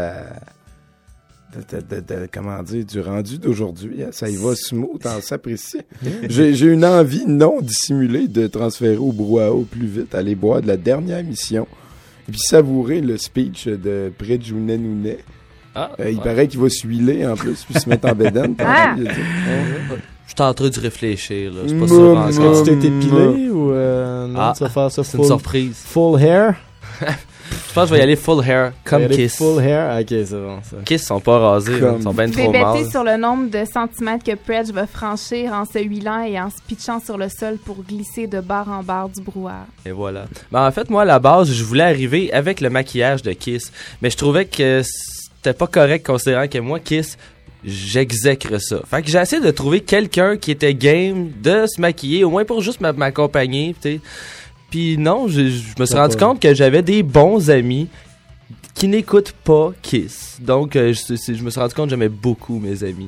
comment dire, du rendu d'aujourd'hui. Ça y va smooth, on s'apprécie. J'ai une envie non dissimulée de transférer au brouhaha au plus vite, aller boire de la dernière émission et puis savourer le speech de Préjounet Nounet. Il paraît qu'il va s'huiler en plus puis se mettre en bédaine. Je suis en train de réfléchir. Là. C'est pas sûr. Est-ce que tu t'es épilé ou non, tu vas faire ça c'est une surprise. Full hair? Je pense que je vais y aller full hair, comme Kiss. Full hair? Ok, c'est bon, ça. Kiss sont pas rasés, ils sont bien trop mâles. mâles. Je vais bêter sur le nombre de centimètres que Predge va franchir en se huilant et en se pitchant sur le sol pour glisser de barre en barre du brouhaha. Et voilà. En fait, moi, à la base, je voulais arriver avec le maquillage de Kiss, mais je trouvais que c'était pas correct considérant que moi, Kiss, j'exècre ça. Fait que j'ai essayé de trouver quelqu'un qui était game de se maquiller, au moins pour juste m'accompagner, tu sais. Puis non, je me suis rendu compte que j'avais des bons amis qui n'écoutent pas Kiss. Donc, je me suis rendu compte que j'aimais beaucoup mes amis.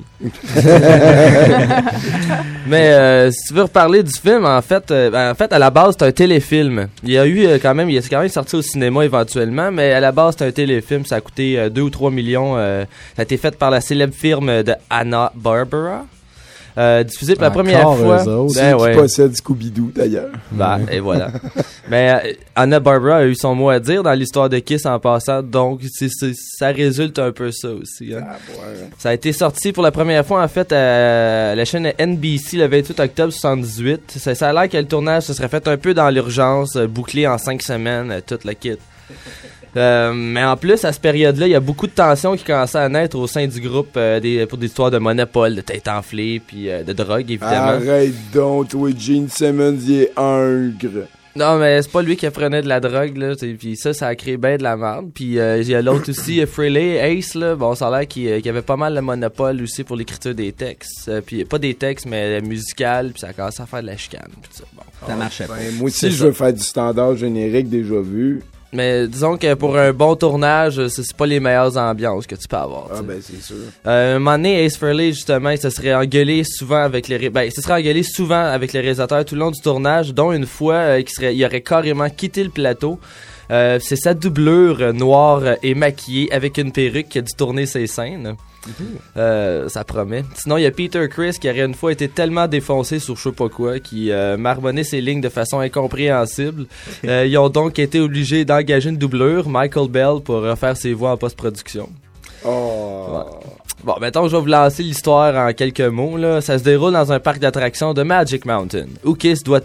Mais si tu veux reparler du film, en fait, à la base, c'est un téléfilm. Il y a quand même sorti au cinéma éventuellement, mais à la base, c'est un téléfilm. Ça a coûté 2 ou 3 millions. Ça a été fait par la célèbre firme de Hanna-Barbera. diffusé pour la première fois. Qui possède Scooby-Doo, d'ailleurs. Et voilà. Mais Anna Barbara a eu son mot à dire dans l'histoire de Kiss en passant, donc ça résulte un peu ça aussi. Hein. Ça a été sorti pour la première fois, en fait, à la chaîne NBC le 28 octobre 78. Ça a l'air que le tournage se serait fait un peu dans l'urgence, bouclé en 5 semaines, toute la kit. Mais en plus, à cette période-là, il y a beaucoup de tensions qui commençaient à naître au sein du groupe pour des histoires de monopole, de tête enflée, puis de drogue, évidemment. Arrête donc, toi, Gene Simmons, il est hungre. Non, mais c'est pas lui qui apprenait de la drogue, là, puis ça a créé ben de la merde. Puis il y a l'autre aussi, Frehley, Ace, là, bon, ça a l'air qu'il avait pas mal le monopole aussi pour l'écriture des textes. Puis pas des textes, mais musical, puis ça a commencé à faire de la chicane, puis ça, bon. Ça marchait pas. Moi aussi, je veux faire du standard générique déjà vu. Mais disons que pour un bon tournage, c'est pas les meilleures ambiances que tu peux avoir. Ah, ben, c'est sûr. Un moment donné, Ace Frehley, justement, il se serait engueulé souvent avec les réalisateurs tout le long du tournage, dont une fois, il aurait carrément quitté le plateau. C'est sa doublure noire et maquillée avec une perruque qui a dû tourner ses scènes. Ça promet. Sinon, il y a Peter Criss qui aurait une fois été tellement défoncé sur je sais pas quoi, qui marmonnait ses lignes de façon incompréhensible. Ils ont donc été obligés d'engager une doublure, Michael Bell, pour refaire ses voix en post-production. Oh. Bon, mettons, je vais vous lancer l'histoire en quelques mots. Là. Ça se déroule dans un parc d'attractions de Magic Mountain, où Kiss doit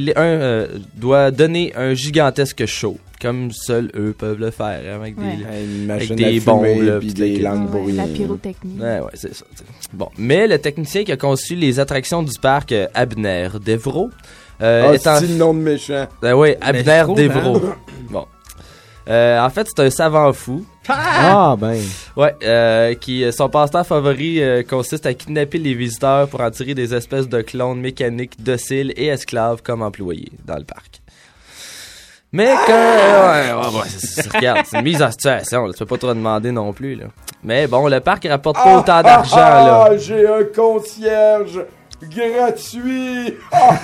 donner un gigantesque show, comme seuls eux peuvent le faire, hein, avec des bombes, puis des langues pour la pyrotechnie. Ouais, c'est ça. T'sais. Bon, mais le technicien qui a conçu les attractions du parc, Abner Devro, c'est le nom de méchant. Oui, Abner Devro. Bon. En fait, c'est un savant fou. Ah, ben. Ouais, son passe-temps favori consiste à kidnapper les visiteurs pour en tirer des espèces de clones mécaniques dociles et esclaves comme employés dans le parc. Mais regarde, c'est une mise en situation, là, tu peux pas trop demander non plus, là. Mais bon, le parc rapporte pas autant d'argent, là. Ah, j'ai un concierge gratuit!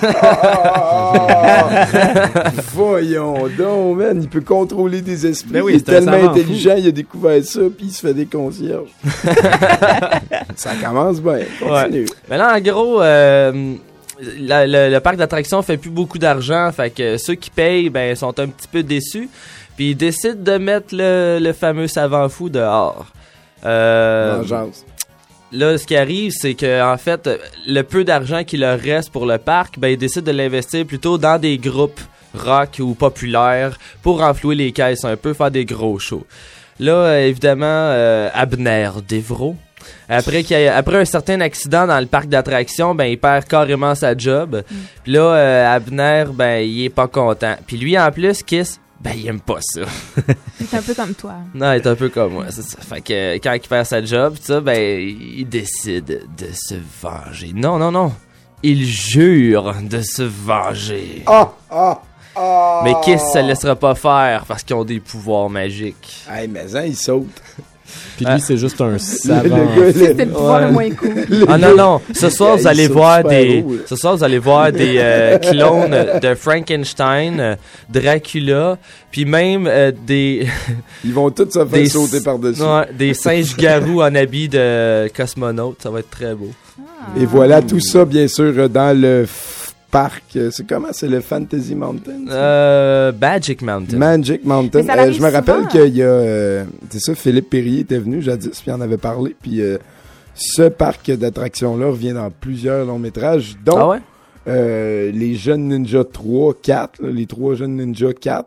Voyons donc, man, il peut contrôler des esprits. Ben oui, il est tellement intelligent, il a découvert ça, puis il se fait des concierges. Ça commence bien, continue. Ouais. Mais là, en gros, le parc d'attractions fait plus beaucoup d'argent, fait que ceux qui payent, ben, sont un petit peu déçus, puis ils décident de mettre le fameux savant fou dehors. Vengeance. Là, ce qui arrive, c'est que en fait, le peu d'argent qui leur reste pour le parc, ben, ils décident de l'investir plutôt dans des groupes rock ou populaires pour enflouer les caisses un peu, faire des gros shows. Là, évidemment, Abner Devro, après un certain accident dans le parc d'attractions, ben il perd carrément sa job. Puis là, Abner, ben il est pas content. Puis lui, en plus, Kiss, ben il aime pas ça. Il est un peu comme toi. Non, il est un peu comme moi, c'est ça. Fait que quand il perd sa job, ça, ben il décide de se venger. Non. Il jure de se venger. Mais Kiss se laissera pas faire parce qu'ils ont des pouvoirs magiques. Hey, mais il saute. Puis lui, c'est juste un savant. C'est le pouvoir le moins cool. Ah non. Ce soir, vous allez voir des clones de Frankenstein, Dracula, puis même des... Ils vont tous se faire sauter par-dessus. Ouais, des singes garous en habit de cosmonautes. Ça va être très beau. Et voilà, tout ça, bien sûr, dans le parc. C'est comment? C'est le Fantasy Mountain? Magic Mountain. Magic Mountain. Je me rappelle qu'il y a... c'est ça, Philippe Perrier était venu jadis, puis il en avait parlé. Puis ce parc d'attractions-là revient dans plusieurs longs métrages, dont les Jeunes Ninja 3, 4, les 3 Jeunes Ninja 4,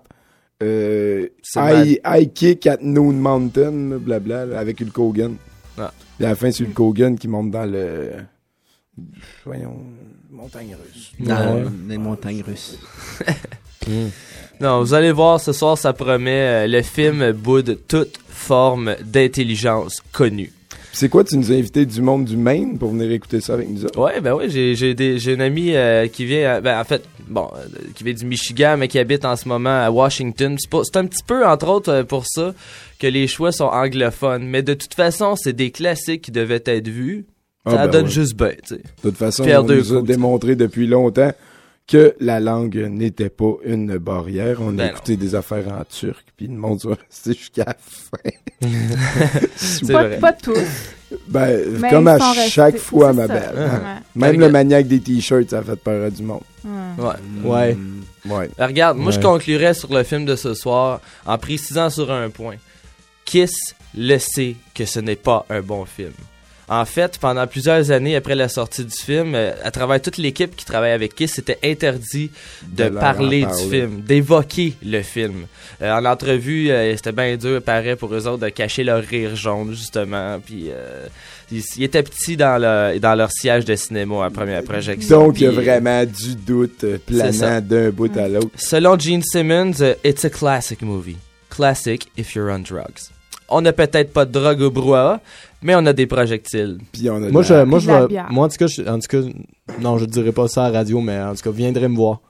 High Kick at Noon Mountain, blabla, avec Hulk Hogan. Ah. Et à la fin, c'est Hulk Hogan qui monte dans le... Voyons... Montagne russe. Dans les montagnes russes. Non, vous allez voir, ce soir, ça promet. Le film boude toute forme d'intelligence connue. C'est quoi, tu nous as invité du monde du Maine pour venir écouter ça avec nous autres? Ouais, ben oui, j'ai une amie qui vient, qui vient du Michigan, mais qui habite en ce moment à Washington. C'est un petit peu, entre autres, pour ça, que les choix sont anglophones. Mais de toute façon, c'est des classiques qui devaient être vus. Ça donne juste bien, tu sais. De toute façon, on nous a démontré depuis longtemps que la langue n'était pas une barrière. On a écouté des affaires en turc, puis le monde va rester jusqu'à la fin. Pas tous. Mais comme à ils sont chaque restés- fois, c'est ma ça. belle. Ouais. Même le maniaque des t-shirts, ça a fait peur à du monde. Ouais. Regarde, moi je Ouais. conclurais sur le film de ce soir en précisant sur un point. Kiss le sait que ce n'est pas un bon film. En fait, pendant plusieurs années après la sortie du film, à travers toute l'équipe qui travaille avec Kiss, c'était interdit de leur parler en du parler. film, d'évoquer le film. En entrevue, c'était bien dur, paraît, pour eux autres de cacher leur rire jaune, justement. Puis, ils étaient petits dans leur siège de cinéma à première projection. Donc, il y a Puis, vraiment du doute c'est ça. planant d'un bout à l'autre. Selon Gene Simmons, it's a classic movie. Classic if you're on drugs. On n'a peut-être pas de drogue au brouhaha, mais on a des projectiles. Puis on a Moi, je de la vais, bière. moi, en tout cas, non, je dirais pas ça à la radio, mais en tout cas, viendrez me voir.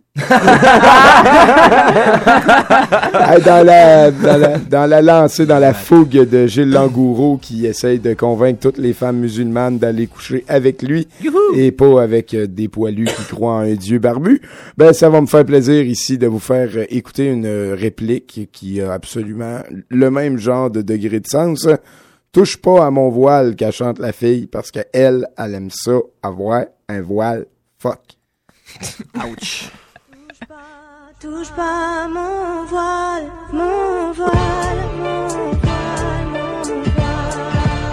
Hey, dans la lancée, dans la fougue de Gilles Langoureau qui essaye de convaincre toutes les femmes musulmanes d'aller coucher avec lui et pas avec des poilus qui croient en un dieu barbu, ben ça va me faire plaisir ici de vous faire écouter une réplique qui a absolument le même genre de degré de sens. Touche pas à mon voile qu'a chante la fille parce que elle aime ça avoir un voile. Fuck. Ouch. Touche pas à mon voile, mon voile, mon voile, mon voile.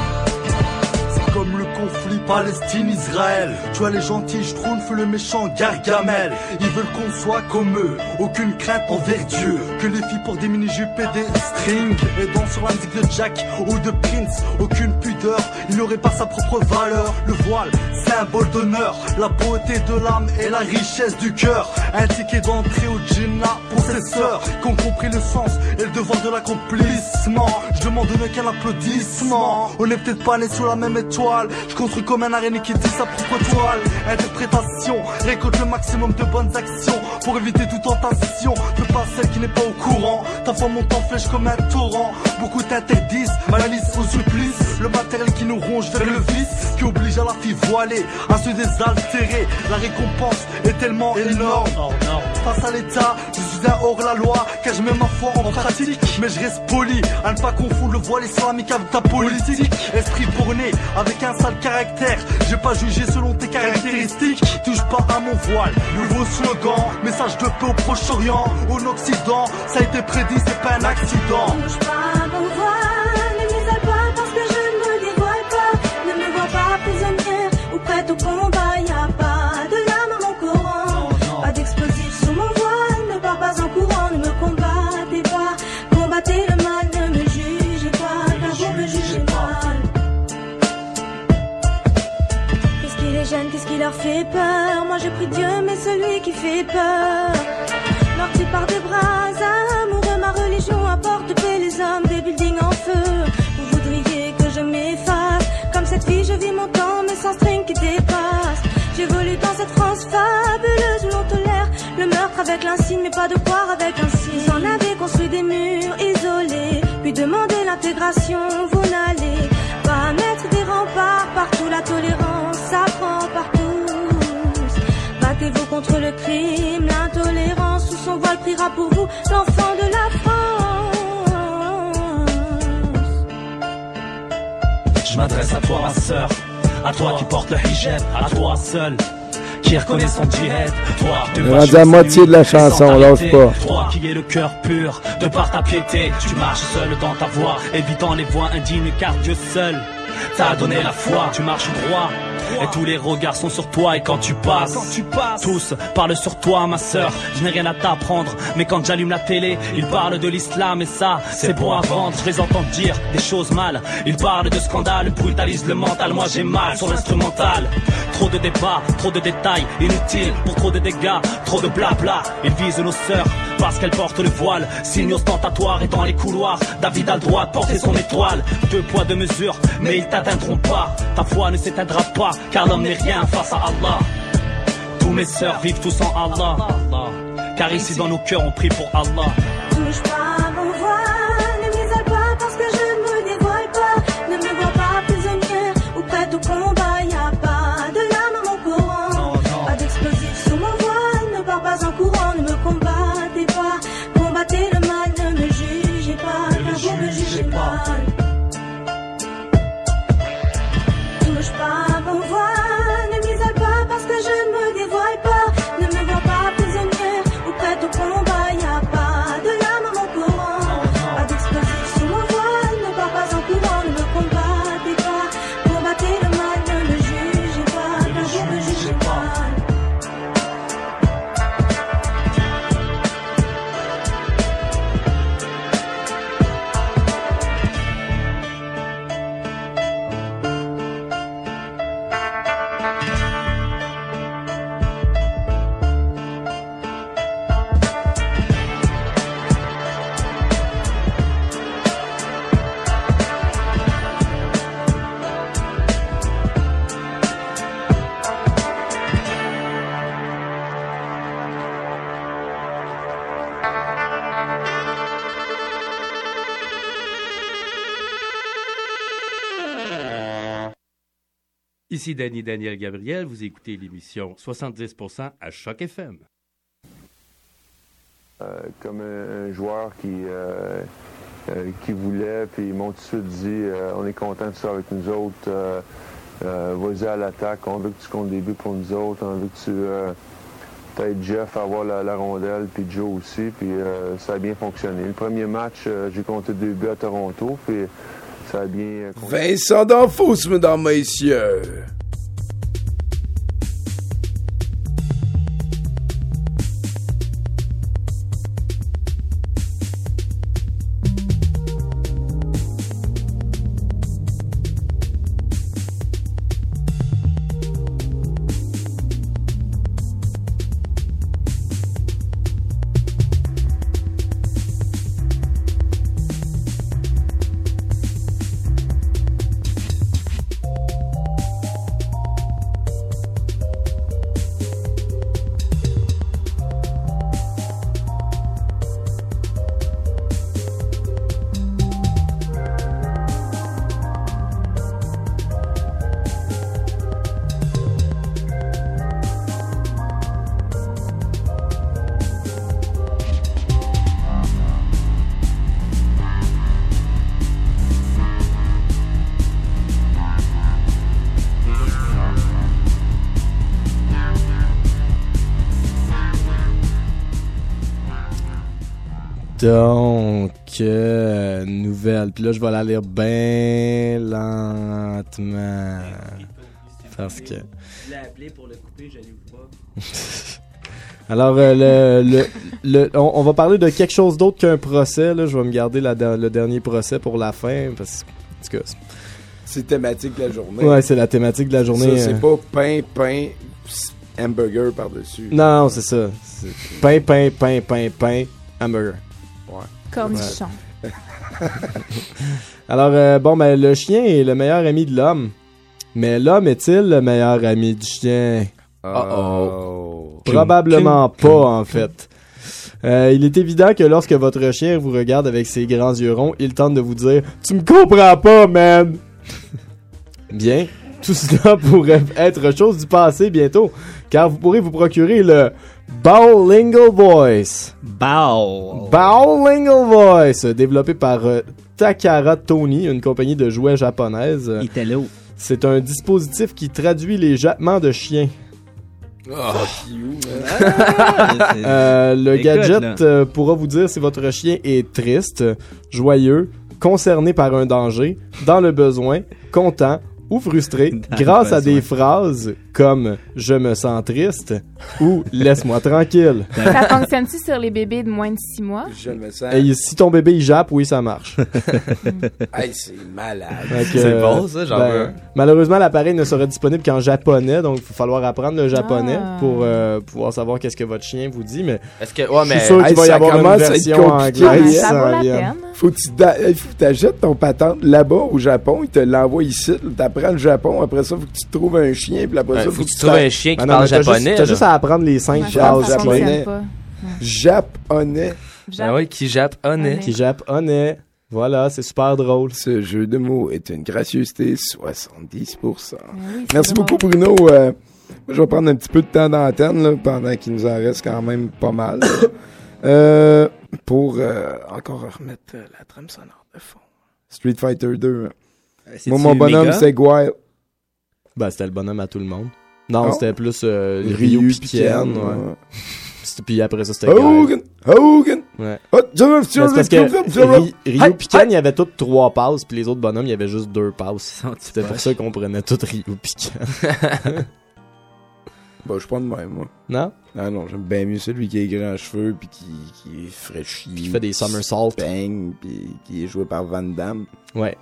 C'est comme le conflit Palestine-Israël. Tu as les gentils schtroumpfs, le méchant Gargamel. Ils veulent qu'on soit comme eux, aucune crainte envers Dieu. Que les filles portent des mini-jupes et des strings et dansent sur la musique de Jack ou de Prince. Aucune pudeur, il n'aurait pas sa propre valeur. Le voile, symbole d'honneur, la beauté de l'âme et la richesse du cœur. Un ticket d'entrée au Jinnah pour ses sœurs qui ont compris le sens et le devoir de l'accomplissement. Je demande qu'un applaudissement. On n'est peut-être pas nés sous la même étoile. Je construis comme un araignée qui tisse sa propre toile. Interprétation, récolte le maximum de bonnes actions pour éviter toute tentation. Ne pas celle qui n'est pas au courant. Ta foi monte en flèche comme un torrent. Beaucoup t'interdisent, malice au supplice. Le matériel qui nous ronge vers le vice, qui oblige à la fille voilée à se désaltérer. La récompense est tellement énorme. Face à l'état, je suis un hors-la-loi, car je mets ma foi en pratique. Mais je reste poli, à ne pas confondre le voile islamique avec ta politique. Esprit borné, avec un sale caractère. J'ai pas jugé selon tes caractéristiques. Touche pas à mon voile, nouveau slogan. Message de paix au Proche-Orient, au Occident. Ça a été prédit, c'est pas un accident. Touche pas à mon voile, ne m'isole pas parce que je ne me dévoile pas. Ne me vois pas prisonnière ou prête au combat. Y'a pas de lame à mon Coran, pas d'explosif sous mon voile. Ne pars pas en courant, ne me combattez pas. Combattez le mal, ne me jugez pas, car vous me jugez mal. Qu'est-ce qui les gêne, qu'est-ce qui leur fait peur? Moi je prie Dieu, mais celui qui fait peur meurtri par des bras amoureux, ma religion apporte paix, les hommes, des buildings en feu. Vous voudriez que je m'efface, comme cette fille je vis mon temps, mais sans string qui dépasse. J'évolue dans cette France fabuleuse où l'on tolère le meurtre avec l'insigne, mais pas de croire avec un signe. Vous en avez construit des murs isolés, puis demandé l'intégration, vous n'allez pas mettre des remparts partout, la tolérance s'apprend partout. Battez-vous contre le crime, l'intolérance, sous son voile priera pour vous, l'enfant de la France. Je m'adresse à toi ma sœur, à toi qui porte le hijab, à toi seul qui reconnaît son djihad, toi qui te On est rendu à moitié de la chanson, lâche pas. Toi qui es le cœur pur de par ta piété, tu marches seul dans ta voie, évitant les voies indignes car Dieu seul t'a donné la foi, tu marches droit. Et tous les regards sont sur toi et quand tu passes, tous parlent sur toi ma sœur. Je n'ai rien à t'apprendre, mais quand j'allume la télé, ils parlent de l'islam et ça, c'est beau à vendre. Je les entends dire des choses mal, ils parlent de scandale, brutalisent le mental. Moi j'ai mal sur l'instrumental. Trop de débats, trop de détails inutiles pour trop de dégâts, trop de blabla. Ils visent nos sœurs parce qu'elles portent le voile, signe ostentatoire et dans les couloirs David a le droit de porter son étoile. 2 poids 2 mesures, mais ils t'atteindront pas. Ta foi ne s'éteindra pas, car l'homme n'est rien face à Allah. Tous mes sœurs vivent tous en Allah, car ici dans nos cœurs on prie pour Allah. Touche pas à mon voile, ne m'isole pas parce que je ne me dévoile pas. Ne me vois pas prisonnière ou prête au combat. Y'a pas de lame à mon Coran, pas d'explosif sous mon voile. Ne pars pas en courant, ne me combattez pas. Combattez le mal, ne me jugez pas, car vous me jugez mal. Ici Daniel Gabriel, vous écoutez l'émission 70% à Choc FM. Comme un joueur qui voulait, puis ils m'ont tout de suite dit on est content de ça avec nous autres, vas-y à l'attaque, on veut que tu comptes des buts pour nous autres, on veut que tu t'aides Jeff à avoir la rondelle, puis Joe aussi, puis ça a bien fonctionné. Le premier match, j'ai compté 2 buts à Toronto, puis ça a bien... Vincent D'Anfos, mesdames, messieurs. Donc, nouvelle. Puis là, je vais la lire bien lentement. Parce que... Je l'ai appelé pour le couper, je l'ai pas. Alors, on va parler de quelque chose d'autre qu'un procès. Là. Je vais me garder le dernier procès pour la fin. Parce que, en tout cas, c'est thématique de la journée. Ouais, c'est la thématique de la journée. Ça, c'est pas pain, hamburger par-dessus. Non, c'est ça. C'est pain, hamburger. Ouais. Cornichon. Ouais. Alors, le chien est le meilleur ami de l'homme. Mais l'homme est-il le meilleur ami du chien? Probablement pas, en fait. Il est évident que lorsque votre chien vous regarde avec ses grands yeux ronds, il tente de vous dire « Tu me comprends pas, man! » Bien, tout cela pourrait être chose du passé bientôt, car vous pourrez vous procurer le Bowlingle Voice. Bowlingle Voice, développé par Takara Tony, une compagnie de jouets japonaise. Italo. C'est un dispositif qui traduit les jappements de chiens. Le gadget pourra vous dire si votre chien est triste, joyeux, concerné par un danger, dans le besoin, content ou frustré grâce à des phrases comme « je me sens triste » ou « laisse-moi tranquille ». Ça fonctionne-tu sur les bébés de moins de 6 mois? Je me sens... Et si ton bébé il jappe, oui, ça marche. Hey, c'est malade. C'est bon, ça, j'en veux. Malheureusement, l'appareil ne sera disponible qu'en japonais, donc il va falloir apprendre le japonais pour pouvoir savoir qu'est-ce que votre chien vous dit, mais est-ce que, je suis sûr qu'il va y avoir une version anglaise. Ça vaut la peine. Faut que tu t'achètes ton patente là-bas au Japon, il te l'envoie ici, t'apprends le Japon, après ça, faut que tu trouves un chien, puis après ça, faut que tu trouves un chien qui parle japonais. T'as juste à apprendre les 5 phrases japonais. Japonais. Ah oui, qui japonais. Qui japonais. Voilà, c'est super drôle. Ce jeu de mots est une gracieuseté 70%. Oui, merci drôle. beaucoup, Bruno. Je vais prendre un petit peu de temps d'antenne là, pendant qu'il nous en reste quand même pas mal. Pour encore remettre la trame sonore de fond. Street Fighter 2. Moi, mon bonhomme, c'est Guile. Ben, c'était le bonhomme à tout le monde. Non, c'était plus Ryu Piken. Ouais. Puis après ça, c'était Hogan! Ouais. C'est parce que Ryu Piken, il y avait toutes 3 passes, puis les autres bonhommes, il y avait juste 2 passes. C'était pour ça qu'on prenait tout Ryu Piken. Bah, je suis pas de même, moi. Non? Ah non, j'aime bien mieux celui qui a grand cheveux, puis qui est fraîchi. Qui fait des somersaults. Bang, puis qui est joué par Van Damme. Ouais.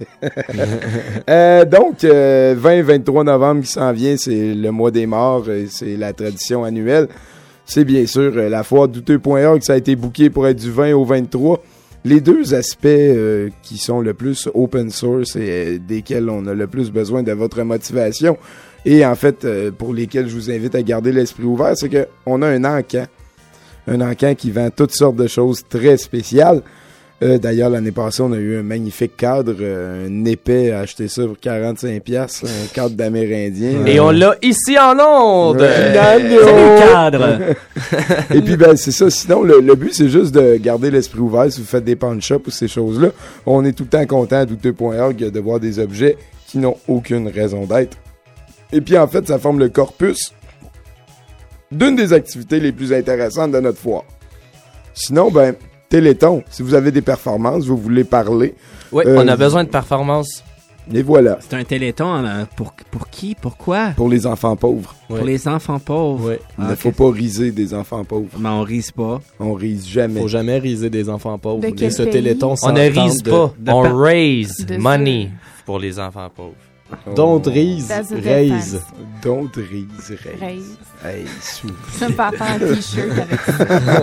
Donc, 20-23 novembre qui s'en vient, c'est le mois des morts, c'est la tradition annuelle. C'est bien sûr la foire douteux.org, ça a été booké pour être du 20 au 23. Les deux aspects qui sont le plus open source et desquels on a le plus besoin de votre motivation, et en fait, pour lesquels je vous invite à garder l'esprit ouvert, c'est qu'on a un encan qui vend toutes sortes de choses très spéciales. D'ailleurs, l'année passée, on a eu un magnifique cadre, un épais, acheté ça pour 45$, un cadre d'Amérindien. Et on l'a ici en ondes! C'est cadre! Et puis, ben, c'est ça. Sinon, le but, c'est juste de garder l'esprit ouvert. Si vous faites des pawn shops ou ces choses-là, on est tout le temps content à douteux.org de voir des objets qui n'ont aucune raison d'être. Et puis, en fait, ça forme le corpus d'une des activités les plus intéressantes de notre foire. Sinon, ben, Téléthon, si vous avez des performances, vous voulez parler. Oui, on a besoin de performances. Et voilà. C'est un téléthon pour qui? Pourquoi? Pour les enfants pauvres. Pour les enfants pauvres. Oui. Il ne faut pas riser des enfants pauvres. Mais on rise pas. On rise jamais. Faut jamais riser des enfants pauvres. De quel ce pays? Téléthon On ne rise pas. On raise money pour les enfants pauvres. Don't raise, raise. Don't raise, raise. Raise. Hey, sous. Ça me fait faire un t-shirt avec ça.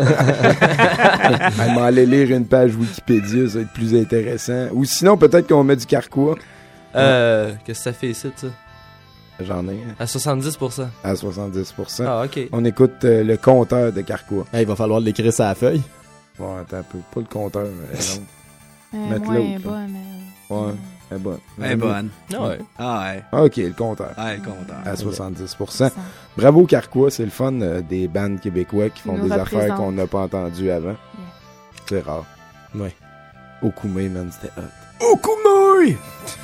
Elle m'a allé lire une page Wikipédia, ça va être plus intéressant. Ou sinon, peut-être qu'on met du carquois. Qu'est-ce que ça fait ici, ça? J'en ai. À 70%. À 70%. Ah, OK. On écoute le compteur de carquois. Il va falloir l'écrire sur la feuille. Bon, attends un peu. Pas le compteur, non. Mettre Moi, l'autre. bonne. Ouais. Elle est bonne. Elle est bonne. Ah ouais. Ah ouais. OK, le compteur. Ah, le compteur. À 70%. Bravo Carquois, c'est le fun des bandes québécois qui font des affaires qu'on n'a pas entendues avant. Yeah. C'est rare. Ouais. Okoumé, man, c'était hot. Okoumé!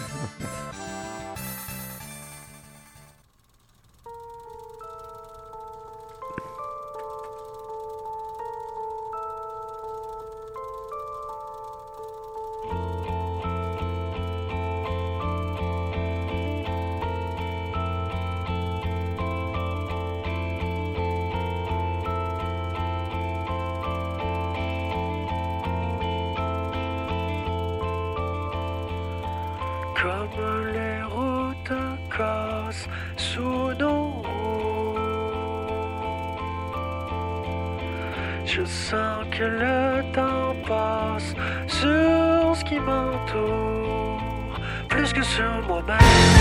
Comme les routes cassent sous nos roues, je sens que le temps passe sur ce qui m'entoure, plus que sur moi-même.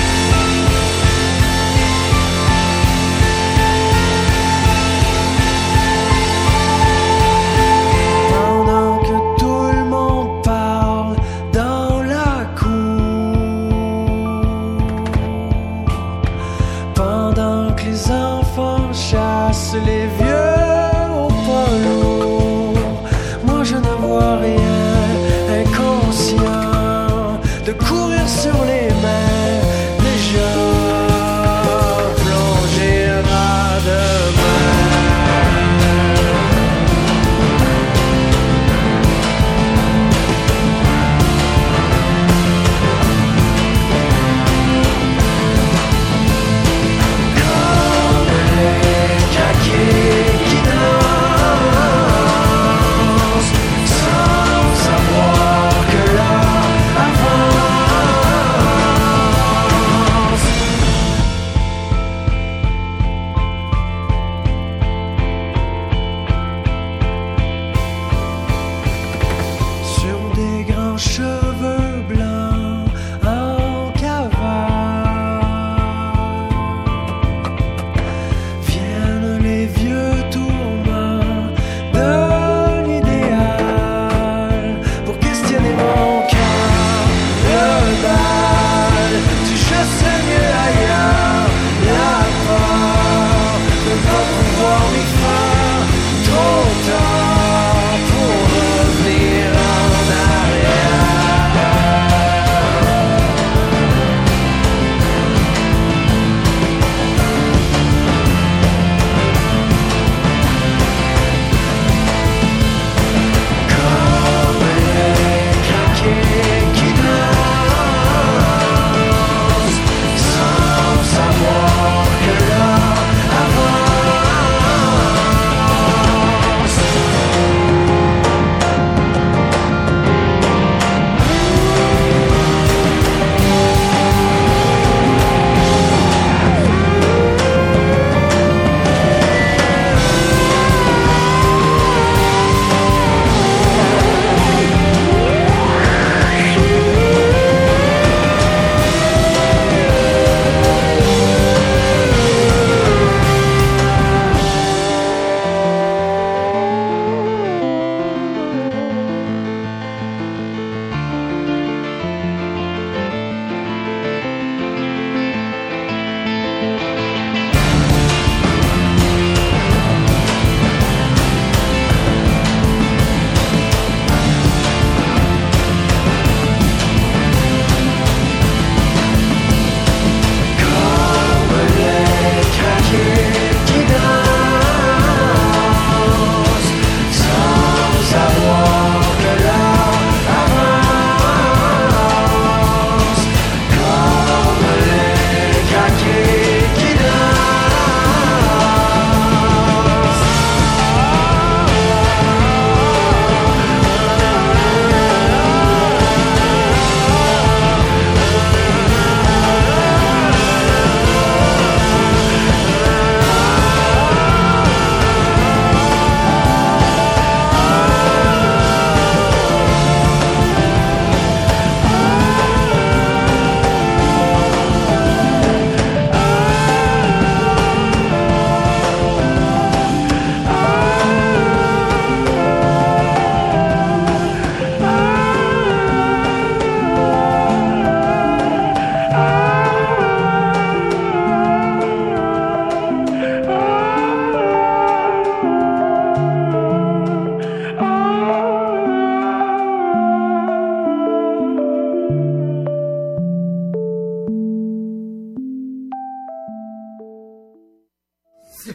Les vieux au pas lourd, moi je ne vois rien, inconscient de courir sur les mains légères.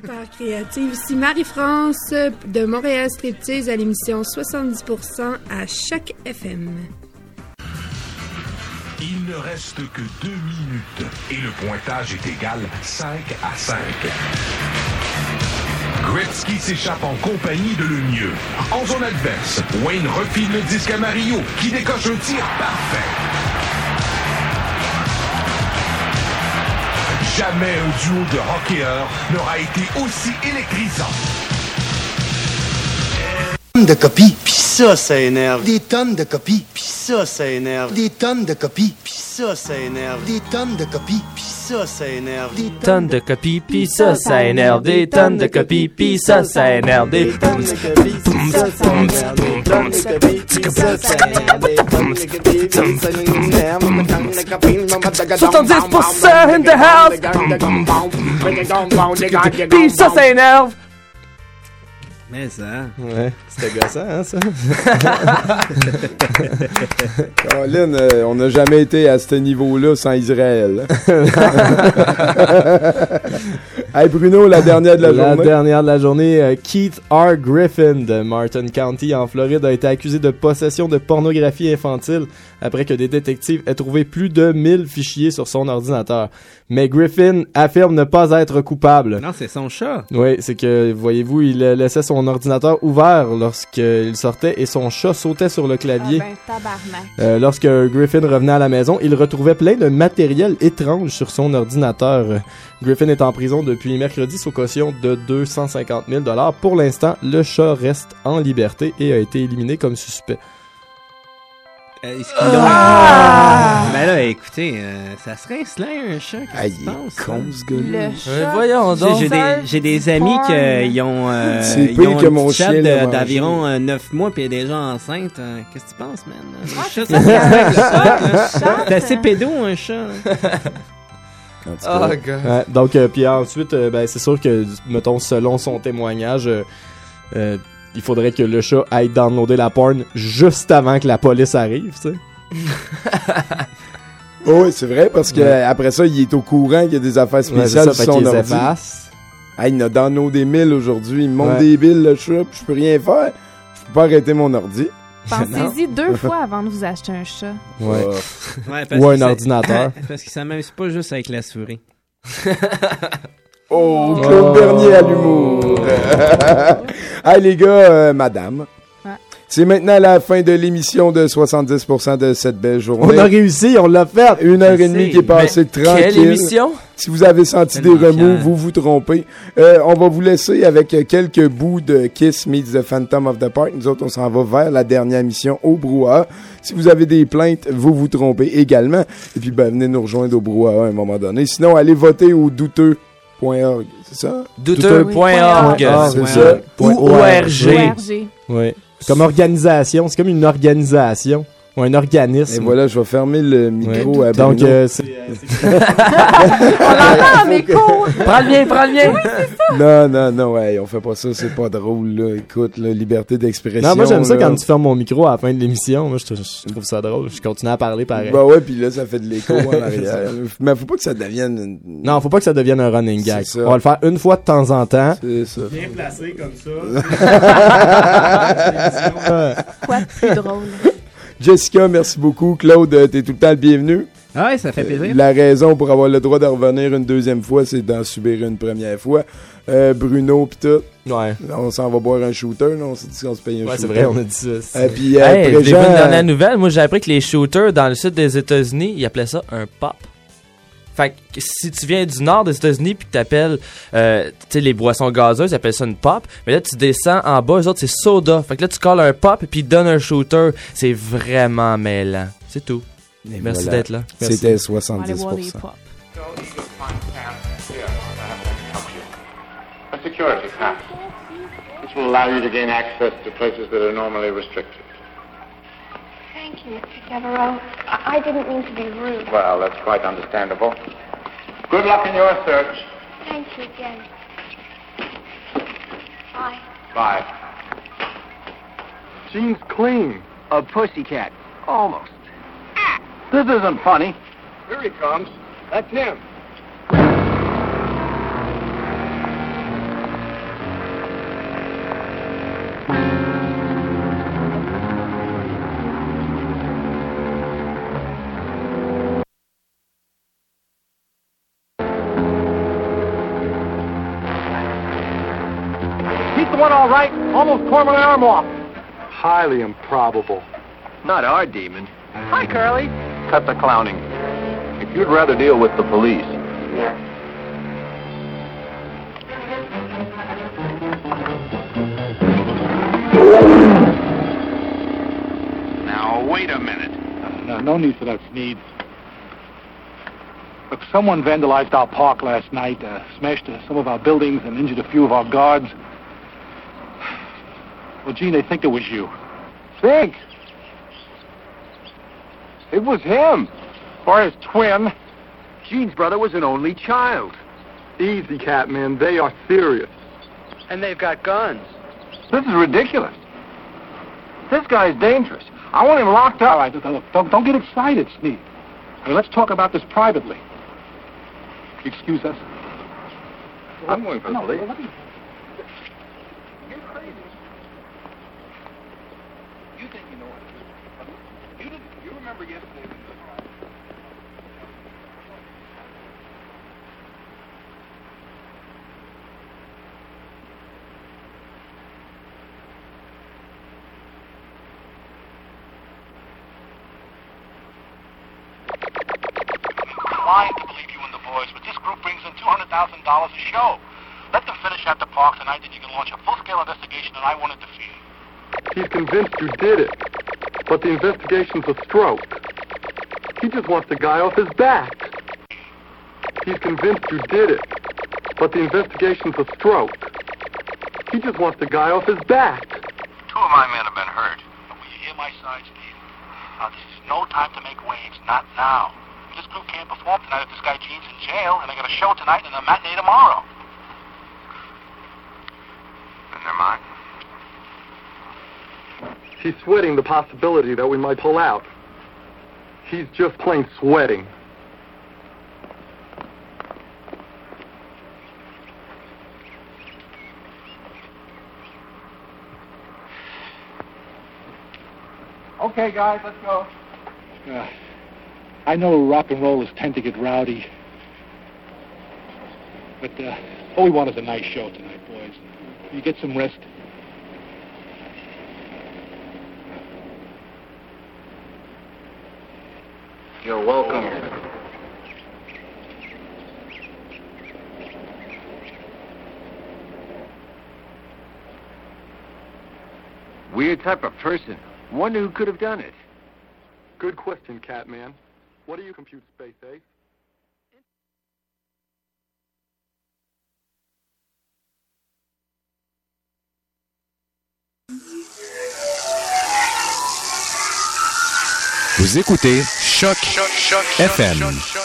Super créative. Ici Marie-France de Montréal Striptease à l'émission 70% à Choc FM. Il ne reste que 2 minutes et le pointage est égal 5-5. Gretzky s'échappe en compagnie de Lemieux. En zone adverse, Wayne refile le disque à Mario qui décoche un tir parfait. Jamais un duo de hockeyeurs n'aura été aussi électrisant. De copies, pis ça énerve. Des tonnes de copies, pis ça énerve. Des tonnes de copies, pis ça énerve. Des tonnes de copies, pis ça énerve. Des tonnes de copies, pis ça énerve. Des tonnes de copies, pis ça énerve. Des tonnes de copies, pis ça énerve. Des tonnes de copies, pis ça énerve. Des tonnes de copies, pis ça énerve. 70% in the house. Pis ça énerve. Mais ça. Ouais, c'était gossant, hein, ça? Colin, on n'a jamais été à ce niveau-là sans Israël. Hey Bruno, la dernière de la journée. La dernière de la journée, Keith R. Griffin de Martin County en Floride a été accusé de possession de pornographie infantile après que des détectives aient trouvé plus de 1000 fichiers sur son ordinateur. Mais Griffin affirme ne pas être coupable. Non, c'est son chat. Oui, c'est que, voyez-vous, il laissait son ordinateur ouvert lorsqu'il sortait et son chat sautait sur le clavier. Ah ben, tabarnak. Lorsque Griffin revenait à la maison, il retrouvait plein de matériel étrange sur son ordinateur. Griffin est en prison depuis mercredi sous caution de 250 000 $. Pour l'instant, le chat reste en liberté et a été éliminé comme suspect. Est-ce qu'ils ont... Ben là, écoutez, ça serait un chat, qu'est-ce que tu penses? Con, ce gars-là. Voyons donc. J'ai des amis qui ont c'est ils pire ont que une mon petite chien chatte l'a d'environ 9 mois puis elle est déjà enceinte. Qu'est-ce que tu penses, man? Un chat, c'est assez pédo, un chat. Oh, ouais, donc, puis ensuite, ben, c'est sûr que, mettons, selon son témoignage, il faudrait que le chat aille downloader la porn juste avant que la police arrive, tu sais. Oui, c'est vrai, parce que après ça, il est au courant qu'il y a des affaires spéciales sur son ordi. Il a downloadé 1000 aujourd'hui. Il me montre des billes, le chat, puis je peux rien faire. Je peux pas arrêter mon ordi. Pensez-y 2 fois avant de vous acheter un chat. Ouais. Ou un ordinateur. Parce que ça m'amuse pas juste avec la souris. Oh, Claude Bernier à l'humour. Hey les gars, madame. C'est maintenant la fin de l'émission de 70% de cette belle journée. On a réussi, on l'a fait. 1h30 qui est passée tranquille. Quelle émission? Si vous avez senti des remous, vous vous trompez. On va vous laisser avec quelques bouts de Kiss Meets the Phantom of the Park. Nous autres, on s'en va vers la dernière émission au Brouhaha. Si vous avez des plaintes, vous vous trompez également. Et puis, ben, venez nous rejoindre au Brouhaha à un moment donné. Sinon, allez voter au douteux.org, c'est ça? Douteux.org. C'est ça. Ou ORG. Oui. Comme organisation, c'est comme une organisation ou un organisme. Et voilà, je vais fermer le micro à donc c'est... On l'entend en écho. Prends le mien. Oui, c'est ça. Non, ouais, on fait pas ça, c'est pas drôle, là. Écoute, la liberté d'expression. Non, moi, j'aime ça quand tu fermes mon micro à la fin de l'émission. Moi, je trouve ça drôle. Je continue à parler pareil. Bah ouais, puis là, ça fait de l'écho en arrière. Mais faut pas que ça devienne... Non, faut pas que ça devienne un running gag. On va le faire une fois de temps en temps. C'est ça. Bien placé comme ça. Quoi de plus drôle? Jessica, merci beaucoup. Claude, t'es tout le temps le bienvenu. Ah ouais, ça fait plaisir. La raison pour avoir le droit de revenir une deuxième fois, c'est d'en subir une première fois. Bruno pis tout. Ouais. On s'en va boire un shooter, non? On s'est dit qu'on se paye un shooter. Ouais, c'est vrai, on a dit ça. Puis après, une dernière nouvelle. Moi, j'ai appris que les shooters dans le sud des États-Unis, ils appelaient ça un pop. Fait que si tu viens du nord des États-Unis puis que t'appelles tu sais les boissons gazeuses, ils appellent ça une pop, mais là tu descends en bas, eux autres c'est soda. Fait que là tu colles un pop puis ils donnent un shooter, c'est vraiment mêlant. C'est tout. Et merci voilà. d'être là. C'était 70%. A security pass. This will allow you to gain access to places that are normally restricted. Thank you, Mr. Devereaux. I didn't mean to be rude. Well, that's quite understandable. Good luck in your search. Thank you again. Bye. Bye. Seems clean. A pussycat. Almost. This isn't funny. Here he comes. That's him. the one all right. Almost tore my arm off. Highly improbable. Not our demon. Hi, Curly. Cut the clowning. If you'd rather deal with the police. Now, wait a minute. No need for that, Sneed. Look, someone vandalized our park last night, smashed some of our buildings and injured a few of our guards. Well, Gene, they think it was you. Think? It was him. Or his twin. Gene's brother was an only child. Easy, Catman. They are serious. And they've got guns. This is ridiculous. This guy's dangerous. I want him locked up. All right, look, don't get excited, Sneed. I mean, let's talk about this privately. Excuse us. I'm going for the police. You're crazy. You think you know what to do. You remember yesterday when you Lying to believe you and the boys, but this group brings in $200,000 a show. Let them finish at the park tonight, then you can launch a full-scale investigation, and I won't interfere. He's convinced you did it, but the investigation's a stroke. He just wants the guy off his back. He's convinced you did it, but the investigation's a stroke. He just wants the guy off his back. 2 of my men have been hurt. But will you hear my side, Steve? Now, this is no time to make waves, not now. This group can't perform tonight if this guy Gene's in jail, and they got a show tonight and a matinee tomorrow. Never mind. He's sweating the possibility that we might pull out. He's just plain sweating. Okay, guys, let's go. I know rock and rollers tend to get rowdy, but all we want is a nice show tonight, boys. You get some rest. You're welcome. Weird type of person. Wonder who could have done it. Good question, Catman. What do you compute space, eh? Vous écoutez Choc FM.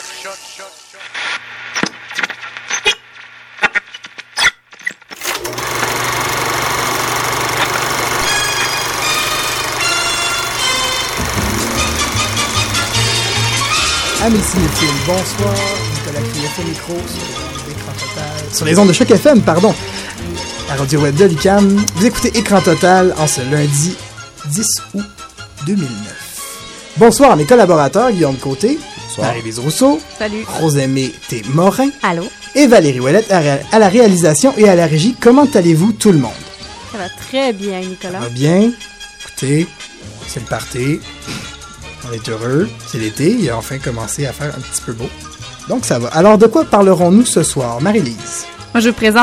Amis cinéphiles, bonsoir. Nicolas Crief au micro sur les ondes de Choc FM, pardon. La radio web de l'UQAM. Vous écoutez Écran Total en ce lundi 10 août 2009. Bonsoir à mes collaborateurs, Guillaume Côté, Marie-Lise Rousseau, salut, Rosemée T. Morin, allô, et Valérie Ouellette à la réalisation et à la régie. Comment allez-vous tout le monde? Ça va très bien, Nicolas. Ça va bien. Écoutez, c'est le party. On est heureux. C'est l'été. Il a enfin commencé à faire un petit peu beau. Donc ça va. Alors de quoi parlerons-nous ce soir, Marie-Lise? Moi, je vous présente